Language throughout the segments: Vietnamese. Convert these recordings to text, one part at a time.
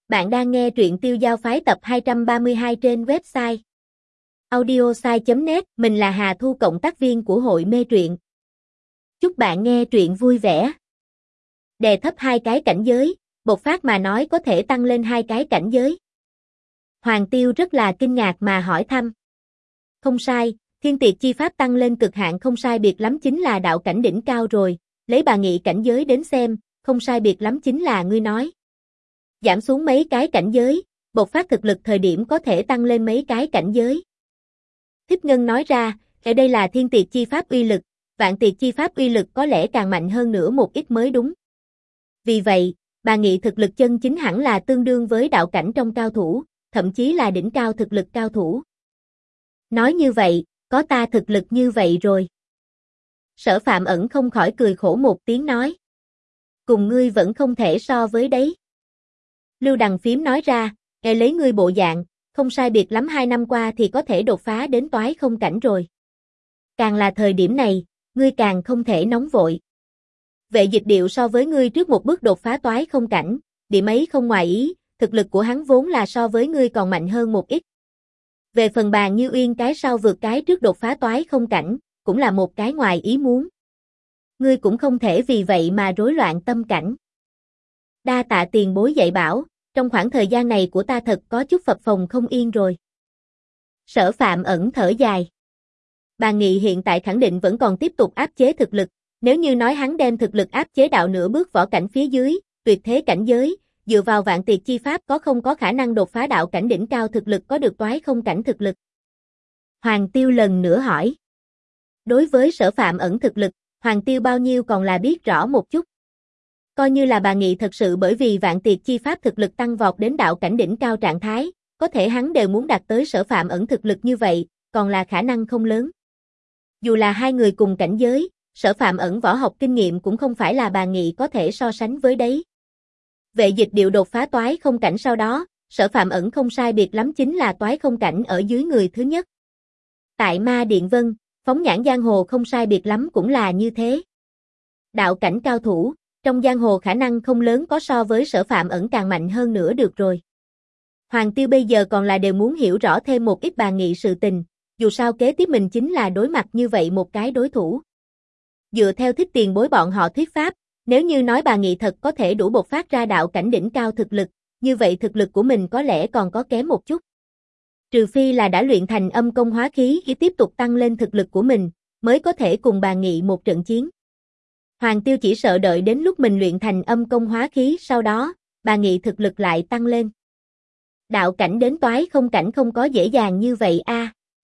Bạn đang nghe truyện Tiêu Giao Phái tập 232 trên website audiosai.net. Mình là Hà Thu, cộng tác viên của hội mê truyện. Chúc bạn nghe truyện vui vẻ. Đè thấp 2 cái cảnh giới, bộc phát mà nói có thể tăng lên 2 cái cảnh giới. Hoàng Tiêu rất là kinh ngạc mà hỏi thăm. Không sai, thiên tiệt chi pháp tăng lên cực hạn không sai biệt lắm chính là đạo cảnh đỉnh cao rồi, lấy bà nghị cảnh giới đến xem, không sai biệt lắm chính là ngươi nói. Giảm xuống mấy cái cảnh giới, bộc phát thực lực thời điểm có thể tăng lên mấy cái cảnh giới. Thích Ngân nói ra, ở đây là thiên tiệt chi pháp uy lực, vạn tiệt chi pháp uy lực có lẽ càng mạnh hơn nữa một ít mới đúng. Vì vậy, bà nghĩ thực lực chân chính hẳn là tương đương với đạo cảnh trong cao thủ, thậm chí là đỉnh cao thực lực cao thủ. Nói như vậy, có ta thực lực như vậy rồi. Sở Phạm Ẩn không khỏi cười khổ một tiếng nói. Cùng ngươi vẫn không thể so với đấy. Lưu Đằng Phím nói ra, lấy ngươi bộ dạng, không sai biệt lắm 2 năm qua thì có thể đột phá đến toái không cảnh rồi. Càng là thời điểm này, ngươi càng không thể nóng vội. Vệ Dịch Điệu so với ngươi trước một bước đột phá toái không cảnh, điểm ấy không ngoài ý, thực lực của hắn vốn là so với ngươi còn mạnh hơn một ít. Về phần Bàn Như Uyên cái sau vượt cái trước đột phá toái không cảnh, cũng là một cái ngoài ý muốn. Ngươi cũng không thể vì vậy mà rối loạn tâm cảnh. Đa tạ tiền bối dạy bảo, trong khoảng thời gian này của ta thật có chút phập phồng không yên rồi. Sở Phạm Ẩn thở dài. Bàn Nghị hiện tại khẳng định vẫn còn tiếp tục áp chế thực lực, nếu như nói hắn đem thực lực áp chế đạo nửa bước võ cảnh phía dưới, tuyệt thế cảnh giới, dựa vào vạn tiệt chi pháp có không có khả năng đột phá đạo cảnh đỉnh cao thực lực có được toái không cảnh thực lực. Hoàng Tiêu lần nữa hỏi. Đối với Sở Phạm Ẩn thực lực, Hoàng Tiêu bao nhiêu còn là biết rõ một chút. Coi như là bà Nghị thật sự bởi vì vạn tiệt chi pháp thực lực tăng vọt đến đạo cảnh đỉnh cao trạng thái, có thể hắn đều muốn đạt tới Sở Phạm Ẩn thực lực như vậy, còn là khả năng không lớn. Dù là hai người cùng cảnh giới, Sở Phạm Ẩn võ học kinh nghiệm cũng không phải là bà Nghị có thể so sánh với đấy. Vệ Dịch Điệu đột phá toái không cảnh sau đó, Sở Phạm Ẩn không sai biệt lắm chính là toái không cảnh ở dưới người thứ nhất. Tại Ma Điện Vân, phóng nhãn giang hồ không sai biệt lắm cũng là như thế. Đạo cảnh cao thủ, trong giang hồ khả năng không lớn có so với Sở Phạm Ẩn càng mạnh hơn nữa được rồi. Hoàng Tiêu bây giờ còn là đều muốn hiểu rõ thêm một ít bà Nghị sự tình, dù sao kế tiếp mình chính là đối mặt như vậy một cái đối thủ. Dựa theo Thích tiền bối bọn họ thuyết pháp, nếu như nói bà Nghị thật có thể đủ bộc phát ra đạo cảnh đỉnh cao thực lực, như vậy thực lực của mình có lẽ còn có kém một chút. Trừ phi là đã luyện thành âm công hóa khí để tiếp tục tăng lên thực lực của mình, mới có thể cùng bà Nghị một trận chiến. Hoàng Tiêu chỉ sợ đợi đến lúc mình luyện thành âm công hóa khí sau đó, bà Nghị thực lực lại tăng lên. Đạo cảnh đến toái không cảnh không có dễ dàng như vậy a.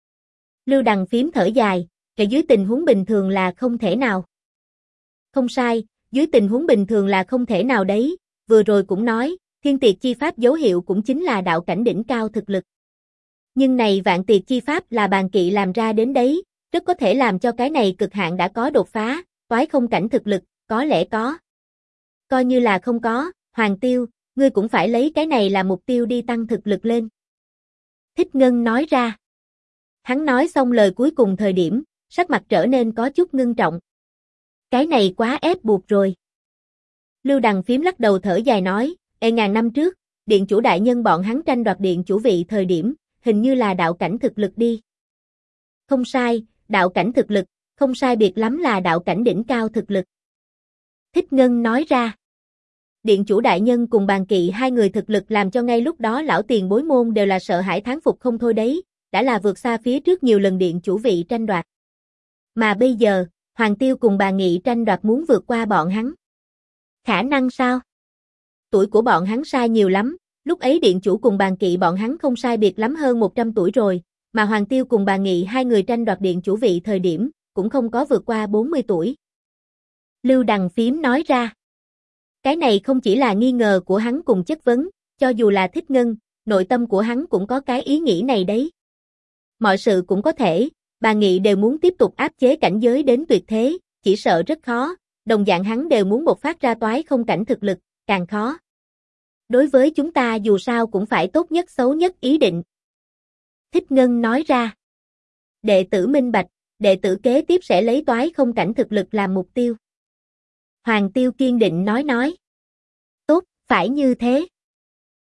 Lưu Đằng Phím thở dài, cái dưới tình huống bình thường là không thể nào. Không sai, dưới tình huống bình thường là không thể nào đấy, vừa rồi cũng nói, thiên tiệt chi pháp dấu hiệu cũng chính là đạo cảnh đỉnh cao thực lực. Nhưng này vạn tiệt chi pháp là Bàn Kỵ làm ra đến đấy, rất có thể làm cho cái này cực hạn đã có đột phá, toái không cảnh thực lực, có lẽ có. Coi như là không có, Hoàng Tiêu, ngươi cũng phải lấy cái này là mục tiêu đi tăng thực lực lên. Thích Ngân nói ra. Hắn nói xong lời cuối cùng thời điểm, sắc mặt trở nên có chút ngưng trọng. Cái này quá ép buộc rồi. Lưu Đằng Phím lắc đầu thở dài nói, ngàn năm trước, điện chủ đại nhân bọn hắn tranh đoạt điện chủ vị thời điểm, hình như là đạo cảnh thực lực đi. Không sai, đạo cảnh thực lực, không sai biệt lắm là đạo cảnh đỉnh cao thực lực. Thích Ngân nói ra. Điện chủ đại nhân cùng Bàn Kỵ hai người thực lực làm cho ngay lúc đó lão tiền bối môn đều là sợ hãi thán phục không thôi đấy, đã là vượt xa phía trước nhiều lần điện chủ vị tranh đoạt. Mà bây giờ, Hoàng Tiêu cùng bà Nghị tranh đoạt muốn vượt qua bọn hắn. Khả năng sao? Tuổi của bọn hắn sai nhiều lắm, lúc ấy điện chủ cùng Bàn Kỵ bọn hắn không sai biệt lắm hơn 100 tuổi rồi, mà Hoàng Tiêu cùng bà Nghị hai người tranh đoạt điện chủ vị thời điểm, cũng không có vượt qua 40 tuổi. Lưu Đằng Phím nói ra. Cái này không chỉ là nghi ngờ của hắn cùng chất vấn, cho dù là Thích Ngân, nội tâm của hắn cũng có cái ý nghĩ này đấy. Mọi sự cũng có thể, bà Nghị đều muốn tiếp tục áp chế cảnh giới đến tuyệt thế, chỉ sợ rất khó, đồng dạng hắn đều muốn bộc phát ra toái không cảnh thực lực, càng khó. Đối với chúng ta dù sao cũng phải tốt nhất xấu nhất ý định. Thích Ngân nói ra. Đệ tử minh bạch, đệ tử kế tiếp sẽ lấy toái không cảnh thực lực làm mục tiêu. Hoàng Tiêu kiên định nói. Tốt, phải như thế.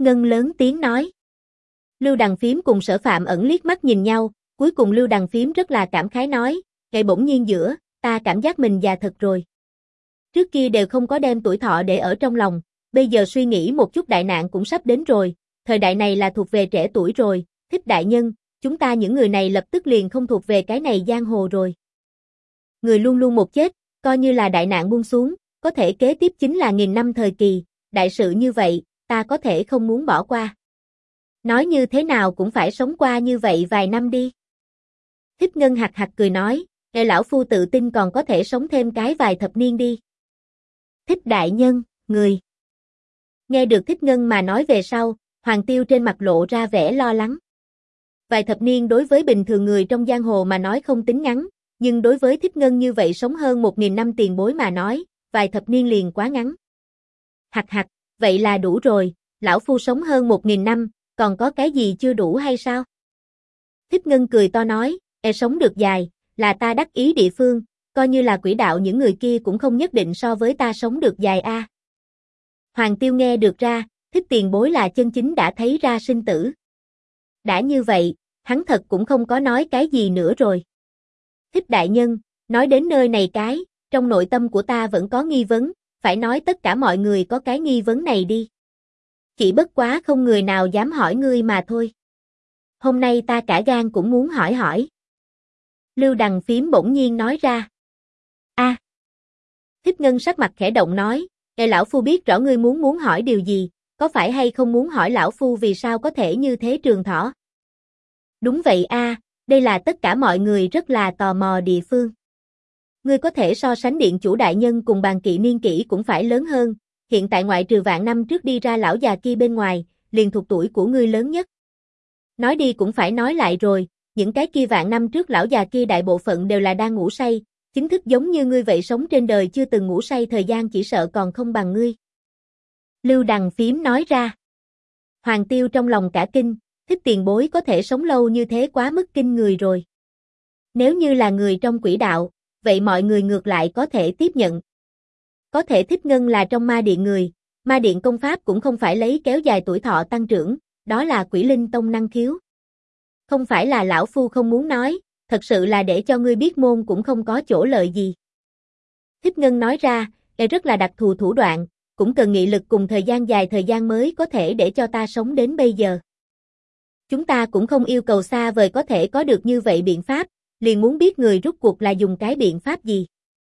Thích Ngân lớn tiếng nói. Lưu Đằng Phím cùng Sở Phạm Ẩn liếc mắt nhìn nhau, cuối cùng Lưu Đằng Phím rất là cảm khái nói, ngày bỗng nhiên giữa, ta cảm giác mình già thật rồi. Trước kia đều không có đem tuổi thọ để ở trong lòng, bây giờ suy nghĩ một chút đại nạn cũng sắp đến rồi, thời đại này là thuộc về trẻ tuổi rồi, Thích đại nhân, chúng ta những người này lập tức liền không thuộc về cái này giang hồ rồi. Người luôn luôn một chết, coi như là đại nạn buông xuống, có thể kế tiếp chính là 1000 năm thời kỳ, đại sự như vậy, ta có thể không muốn bỏ qua. Nói như thế nào cũng phải sống qua như vậy vài năm đi. Thích Ngân hạc hạc cười nói, nghe lão phu tự tin còn có thể sống thêm cái vài thập niên đi. Thích đại nhân, người. Nghe được Thích Ngân mà nói về sau, Hoàng Tiêu trên mặt lộ ra vẻ lo lắng. Vài thập niên đối với bình thường người trong giang hồ mà nói không tính ngắn, nhưng đối với Thích Ngân như vậy sống hơn 1000 năm tiền bối mà nói, vài thập niên liền quá ngắn. Hạc hạc, vậy là đủ rồi, lão phu sống hơn 1000 năm, còn có cái gì chưa đủ hay sao? Thích Ngân cười to nói, sống được dài, là ta đắc ý địa phương, coi như là quỷ đạo những người kia cũng không nhất định so với ta sống được dài a. Hoàng Tiêu nghe được ra, Thích tiền bối là chân chính đã thấy ra sinh tử. Đã như vậy, hắn thật cũng không có nói cái gì nữa rồi. Thích đại nhân, nói đến nơi này trong nội tâm của ta vẫn có nghi vấn, phải nói tất cả mọi người có cái nghi vấn này đi. Chỉ bất quá không người nào dám hỏi ngươi mà thôi. Hôm nay ta cả gan cũng muốn hỏi hỏi. Lưu Đằng Phím bỗng nhiên nói ra. A. Thích Ngân sắc mặt khẽ động nói, lão phu biết rõ ngươi muốn hỏi điều gì, có phải hay không muốn hỏi lão phu vì sao có thể như thế trường thọ? Đúng vậy a, đây là tất cả mọi người rất là tò mò địa phương. Ngươi có thể so sánh điện chủ đại nhân cùng Bàn Kỵ niên kỷ cũng phải lớn hơn, hiện tại ngoại trừ vạn năm trước đi ra lão già kia bên ngoài, liền thuộc tuổi của ngươi lớn nhất. Nói đi cũng phải nói lại rồi, những cái kia vạn năm trước lão già kia đại bộ phận đều là đang ngủ say, chính thức giống như ngươi vậy sống trên đời chưa từng ngủ say thời gian chỉ sợ còn không bằng ngươi. Lưu Đằng Phím nói ra. Hoàng Tiêu trong lòng cả kinh, Thích tiền bối có thể sống lâu như thế quá mức kinh người rồi. Nếu như là người trong quỷ đạo, vậy mọi người ngược lại có thể tiếp nhận. Có thể Thích Ngân là trong ma điện người, ma điện công pháp cũng không phải lấy kéo dài tuổi thọ tăng trưởng, đó là Quỷ Linh Tông năng khiếu. Không phải là lão phu không muốn nói, thật sự là để cho ngươi biết môn cũng không có chỗ lợi gì. Thích Ngân nói ra, rất là đặc thù thủ đoạn, cũng cần nghị lực cùng thời gian dài thời gian mới có thể để cho ta sống đến bây giờ. Chúng ta cũng không yêu cầu xa vời có thể có được như vậy biện pháp, liền muốn biết người rút cuộc là dùng cái biện pháp gì.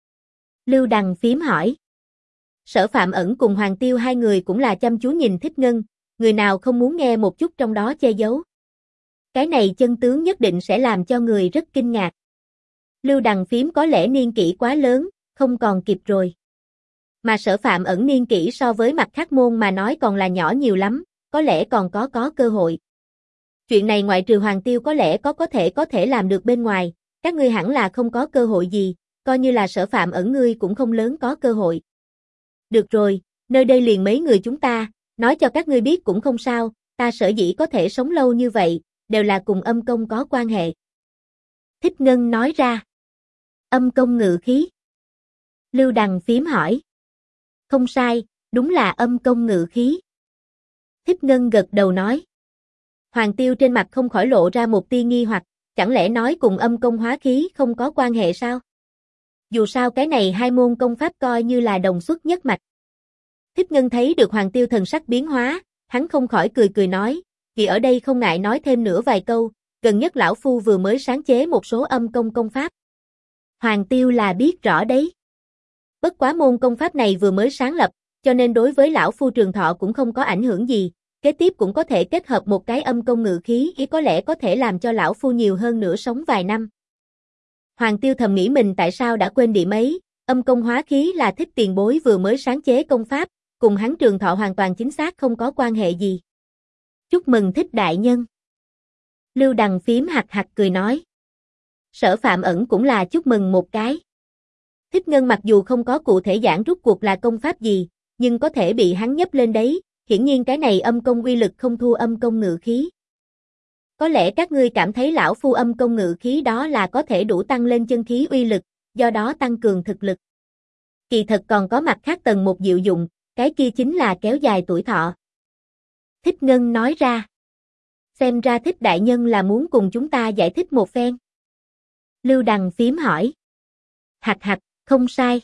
Lưu Đằng Phím hỏi. Sở Phạm Ẩn cùng Hoàng Tiêu hai người cũng là chăm chú nhìn Thích Ngân, người nào không muốn nghe một chút trong đó che giấu. Cái này chân tướng nhất định sẽ làm cho người rất kinh ngạc. Lưu Đằng Phím có lẽ niên kỷ quá lớn, không còn kịp rồi. Mà Sở Phạm Ẩn niên kỷ so với mặt khác môn mà nói còn là nhỏ nhiều lắm, có lẽ còn có cơ hội. Chuyện này ngoại trừ Hoàng Tiêu có lẽ có thể làm được bên ngoài, các ngươi hẳn là không có cơ hội gì, coi như là Sở Phạm Ẩn ngươi cũng không lớn có cơ hội. Được rồi, nơi đây liền mấy người chúng ta, nói cho các ngươi biết cũng không sao, ta sở dĩ có thể sống lâu như vậy, đều là cùng âm công có quan hệ. Thích Ngân nói ra. Âm công ngự khí. Lưu Đằng Phím hỏi. Không sai, đúng là âm công ngự khí. Thích Ngân gật đầu nói. Hoàng Tiêu trên mặt không khỏi lộ ra một tia nghi hoặc, chẳng lẽ nói cùng âm công hóa khí không có quan hệ sao? Dù sao cái này hai môn công pháp coi như là đồng xuất nhất mạch. Thích Ngân thấy được Hoàng Tiêu thần sắc biến hóa, hắn không khỏi cười nói, vì ở đây không ngại nói thêm nữa vài câu, gần nhất lão phu vừa mới sáng chế một số âm công pháp. Hoàng Tiêu là biết rõ đấy. Bất quá môn công pháp này vừa mới sáng lập, cho nên đối với lão phu trường thọ cũng không có ảnh hưởng gì, kế tiếp cũng có thể kết hợp một cái âm công ngự khí có lẽ có thể làm cho lão phu nhiều hơn nữa sống vài năm. Hoàng Tiêu thầm nghĩ mình tại sao đã quên điểm ấy, âm công hóa khí là Thích tiền bối vừa mới sáng chế công pháp, cùng hắn trường thọ hoàn toàn chính xác không có quan hệ gì. Chúc mừng Thích đại nhân. Lưu Đằng Phím hạc hạc cười nói. Sở Phạm Ẩn cũng là chúc mừng một cái. Thích Ngân mặc dù không có cụ thể giảng rút cuộc là công pháp gì, nhưng có thể bị hắn nhấp lên đấy, hiển nhiên cái này âm công uy lực không thua âm công ngự khí. Có lẽ các ngươi cảm thấy lão phu âm công ngự khí đó là có thể đủ tăng lên chân khí uy lực, do đó tăng cường thực lực. Kỳ thật còn có mặt khác tầng một diệu dụng, cái kia chính là kéo dài tuổi thọ. Thích Ngân nói ra. Xem ra Thích đại nhân là muốn cùng chúng ta giải thích một phen. Lưu Đằng Phím hỏi. Hạch hạch, không sai.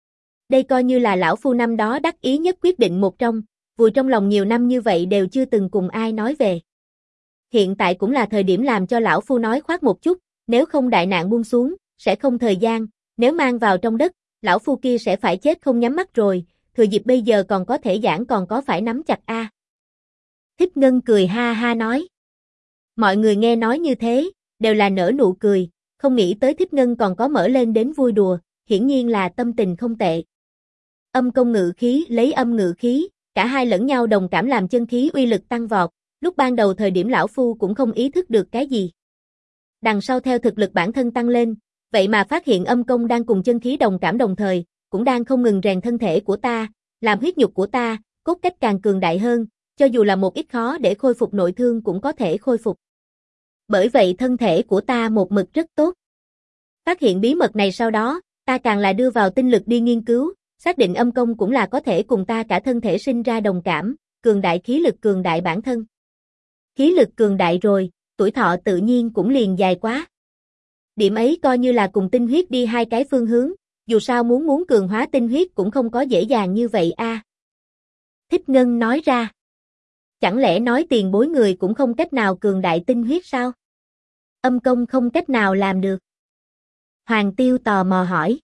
Đây coi như là lão phu năm đó đắc ý nhất quyết định một trong, vùi trong lòng nhiều năm như vậy đều chưa từng cùng ai nói về. Hiện tại cũng là thời điểm làm cho lão phu nói khoác một chút, nếu không đại nạn buông xuống, sẽ không thời gian, nếu mang vào trong đất, lão phu kia sẽ phải chết không nhắm mắt rồi, thừa dịp bây giờ còn có thể giảng còn có phải nắm chặt a. Thích Ngân cười ha ha nói. Mọi người nghe nói như thế, đều là nở nụ cười, không nghĩ tới Thích Ngân còn có mở lên đến vui đùa, hiển nhiên là tâm tình không tệ. Âm công ngự khí lấy âm ngự khí, cả hai lẫn nhau đồng cảm làm chân khí uy lực tăng vọt, lúc ban đầu thời điểm lão phu cũng không ý thức được cái gì. Đằng sau theo thực lực bản thân tăng lên, vậy mà phát hiện âm công đang cùng chân khí đồng cảm đồng thời, cũng đang không ngừng rèn thân thể của ta, làm huyết nhục của ta, cốt cách càng cường đại hơn, cho dù là một ít khó để khôi phục nội thương cũng có thể khôi phục. Bởi vậy thân thể của ta một mực rất tốt. Phát hiện bí mật này sau đó, ta càng là đưa vào tinh lực đi nghiên cứu, xác định âm công cũng là có thể cùng ta cả thân thể sinh ra đồng cảm, cường đại khí lực cường đại bản thân. Khí lực cường đại rồi, tuổi thọ tự nhiên cũng liền dài quá. Điểm ấy coi như là cùng tinh huyết đi hai cái phương hướng, dù sao muốn cường hóa tinh huyết cũng không có dễ dàng như vậy a. Thích Ngân nói ra. Chẳng lẽ nói tiền bối người cũng không cách nào cường đại tinh huyết sao? Âm công không cách nào làm được. Hoàng Tiêu tò mò hỏi.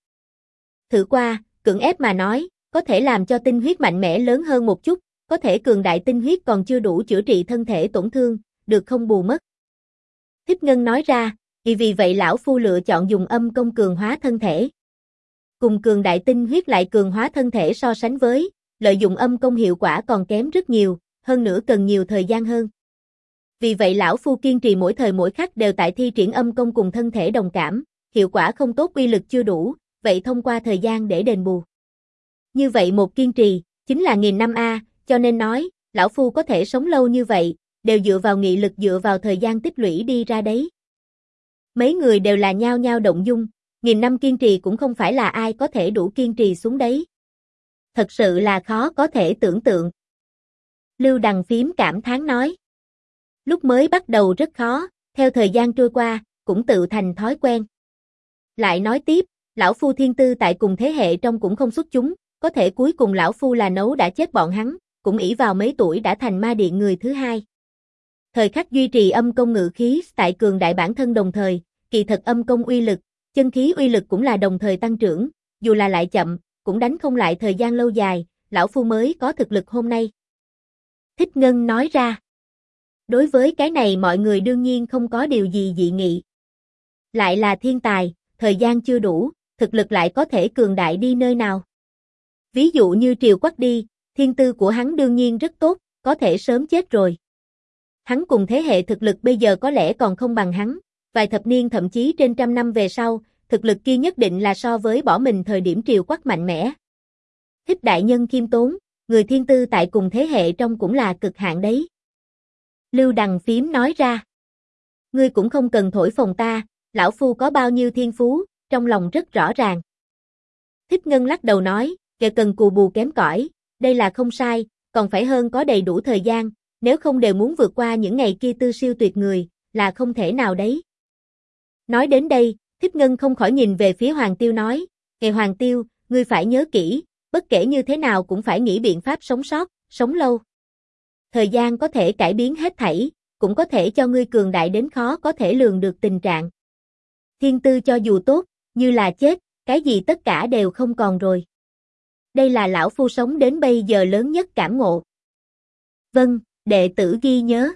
Thử qua, cưỡng ép mà nói, có thể làm cho tinh huyết mạnh mẽ lớn hơn một chút, có thể cường đại tinh huyết còn chưa đủ chữa trị thân thể tổn thương, được không bù mất. Thích Ngân nói ra, vì vậy lão phu lựa chọn dùng âm công cường hóa thân thể. Cùng cường đại tinh huyết lại cường hóa thân thể so sánh với, lợi dụng âm công hiệu quả còn kém rất nhiều, hơn nữa cần nhiều thời gian hơn. Vì vậy lão phu kiên trì mỗi thời mỗi khắc đều tại thi triển âm công cùng thân thể đồng cảm, hiệu quả không tốt uy lực chưa đủ, vậy thông qua thời gian để đền bù. Như vậy một kiên trì, chính là nghìn năm a, cho nên nói, lão phu có thể sống lâu như vậy, đều dựa vào nghị lực dựa vào thời gian tích lũy đi ra đấy. Mấy người đều là nhao nhao động dung, nghìn năm kiên trì cũng không phải là ai có thể đủ kiên trì xuống đấy. Thật sự là khó có thể tưởng tượng. Lưu Đằng Phím cảm thán nói. Lúc mới bắt đầu rất khó, theo thời gian trôi qua, cũng tự thành thói quen. Lại nói tiếp, lão phu thiên tư tại cùng thế hệ trong cũng không xuất chúng, có thể cuối cùng lão phu là nấu đã chết bọn hắn, cũng ỷ vào mấy tuổi đã thành ma điện người thứ hai. Thời khắc duy trì âm công ngự khí tại cường đại bản thân đồng thời, kỳ thật âm công uy lực, chân khí uy lực cũng là đồng thời tăng trưởng, dù là lại chậm, cũng đánh không lại thời gian lâu dài, lão phu mới có thực lực hôm nay. Thích Ngân nói ra. Đối với cái này mọi người đương nhiên không có điều gì dị nghị. Lại là thiên tài, thời gian chưa đủ, thực lực lại có thể cường đại đi nơi nào. Ví dụ như Triều Quắc đi, thiên tư của hắn đương nhiên rất tốt, có thể sớm chết rồi. Hắn cùng thế hệ thực lực bây giờ có lẽ còn không bằng hắn, vài thập niên thậm chí trên trăm năm về sau, thực lực kia nhất định là so với bỏ mình thời điểm Triều Quắc mạnh mẽ. Thích đại nhân khiêm tốn, người thiên tư tại cùng thế hệ trong cũng là cực hạn đấy. Lưu Đằng Phím nói ra. Ngươi cũng không cần thổi phồng ta, lão phu có bao nhiêu thiên phú, trong lòng rất rõ ràng. Thích Ngân lắc đầu nói, kẻ cần cù bù kém cỏi, đây là không sai, còn phải hơn có đầy đủ thời gian, nếu không đều muốn vượt qua những ngày kia tư siêu tuyệt người, là không thể nào đấy. Nói đến đây, Thích Ngân không khỏi nhìn về phía Hoàng Tiêu nói, Ngài Hoàng Tiêu, ngươi phải nhớ kỹ, bất kể như thế nào cũng phải nghĩ biện pháp sống sót, sống lâu. Thời gian có thể cải biến hết thảy, cũng có thể cho ngươi cường đại đến khó có thể lường được tình trạng. Thiên tư cho dù tốt, như là chết, cái gì tất cả đều không còn rồi. Đây là lão phu sống đến bây giờ lớn nhất cảm ngộ. Vâng, đệ tử ghi nhớ.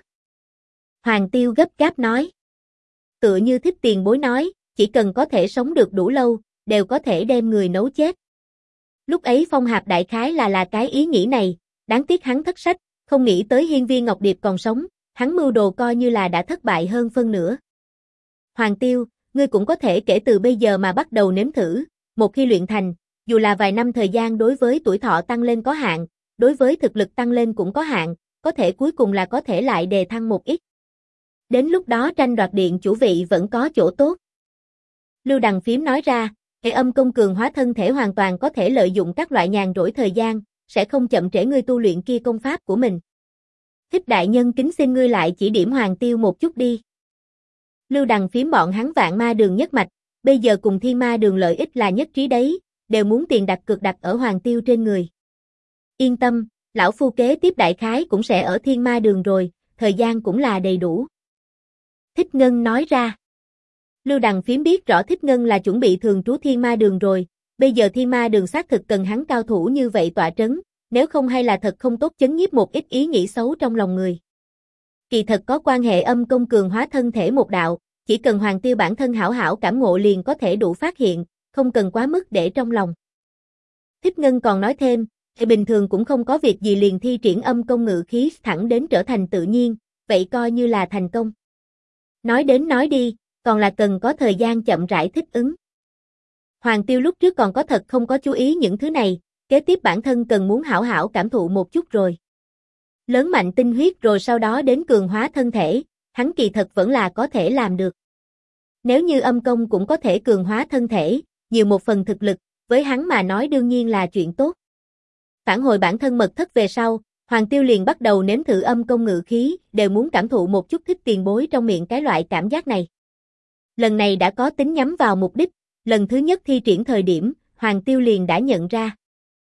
Hoàng Tiêu gấp gáp nói. Tựa như Thích tiền bối nói, chỉ cần có thể sống được đủ lâu, đều có thể đem người nấu chết. Lúc ấy Phong Hạp đại khái là cái ý nghĩ này, đáng tiếc hắn thất sách, không nghĩ tới Hiên Viên Ngọc Điệp còn sống, hắn mưu đồ coi như là đã thất bại hơn phân nửa. Hoàng Tiêu, ngươi cũng có thể kể từ bây giờ mà bắt đầu nếm thử, một khi luyện thành, dù là vài năm thời gian đối với tuổi thọ tăng lên có hạn, đối với thực lực tăng lên cũng có hạn, có thể cuối cùng là có thể lại đề thăng một ít. Đến lúc đó tranh đoạt điện chủ vị vẫn có chỗ tốt. Lưu Đằng Phím nói ra, hệ âm công cường hóa thân thể hoàn toàn có thể lợi dụng các loại nhàn rỗi thời gian, sẽ không chậm trễ ngươi tu luyện kia công pháp của mình. Thích đại nhân kính xin ngươi lại chỉ điểm Hoàng Tiêu một chút đi. Lưu Đằng phím bọn hắn Vạn Ma Đường nhất mạch, bây giờ cùng Thiên Ma Đường lợi ích là nhất trí đấy, đều muốn tiền đặt cược đặt ở Hoàng Tiêu trên người. Yên tâm, lão phu kế tiếp đại khái cũng sẽ ở Thiên Ma Đường rồi, thời gian cũng là đầy đủ. Thích Ngân nói ra. Lưu Đằng phím biết rõ Thích Ngân là chuẩn bị thường trú Thiên Ma Đường rồi, bây giờ Thiên Ma Đường xác thực cần hắn cao thủ như vậy tọa trấn, nếu không hay là thật không tốt chấn nhiếp một ít ý nghĩ xấu trong lòng người. Kỳ thật có quan hệ âm công cường hóa thân thể một đạo, chỉ cần Hoàng Tiêu bản thân hảo hảo cảm ngộ liền có thể đủ phát hiện, không cần quá mức để trong lòng. Thích Ngân còn nói thêm, thì bình thường cũng không có việc gì liền thi triển âm công ngự khí thẳng đến trở thành tự nhiên, vậy coi như là thành công. Nói đến nói đi, còn là cần có thời gian chậm rãi thích ứng. Hoàng Tiêu lúc trước còn có thật không có chú ý những thứ này, kế tiếp bản thân cần muốn hảo hảo cảm thụ một chút rồi. Lớn mạnh tinh huyết rồi sau đó đến cường hóa thân thể, hắn kỳ thật vẫn là có thể làm được. Nếu như âm công cũng có thể cường hóa thân thể, nhiều một phần thực lực, với hắn mà nói đương nhiên là chuyện tốt. Phản hồi bản thân mật thất về sau, Hoàng Tiêu liền bắt đầu nếm thử âm công ngự khí, đều muốn cảm thụ một chút Thích Tiền Bối trong miệng cái loại cảm giác này. Lần này đã có tính nhắm vào mục đích, lần thứ nhất thi triển thời điểm, Hoàng Tiêu liền đã nhận ra.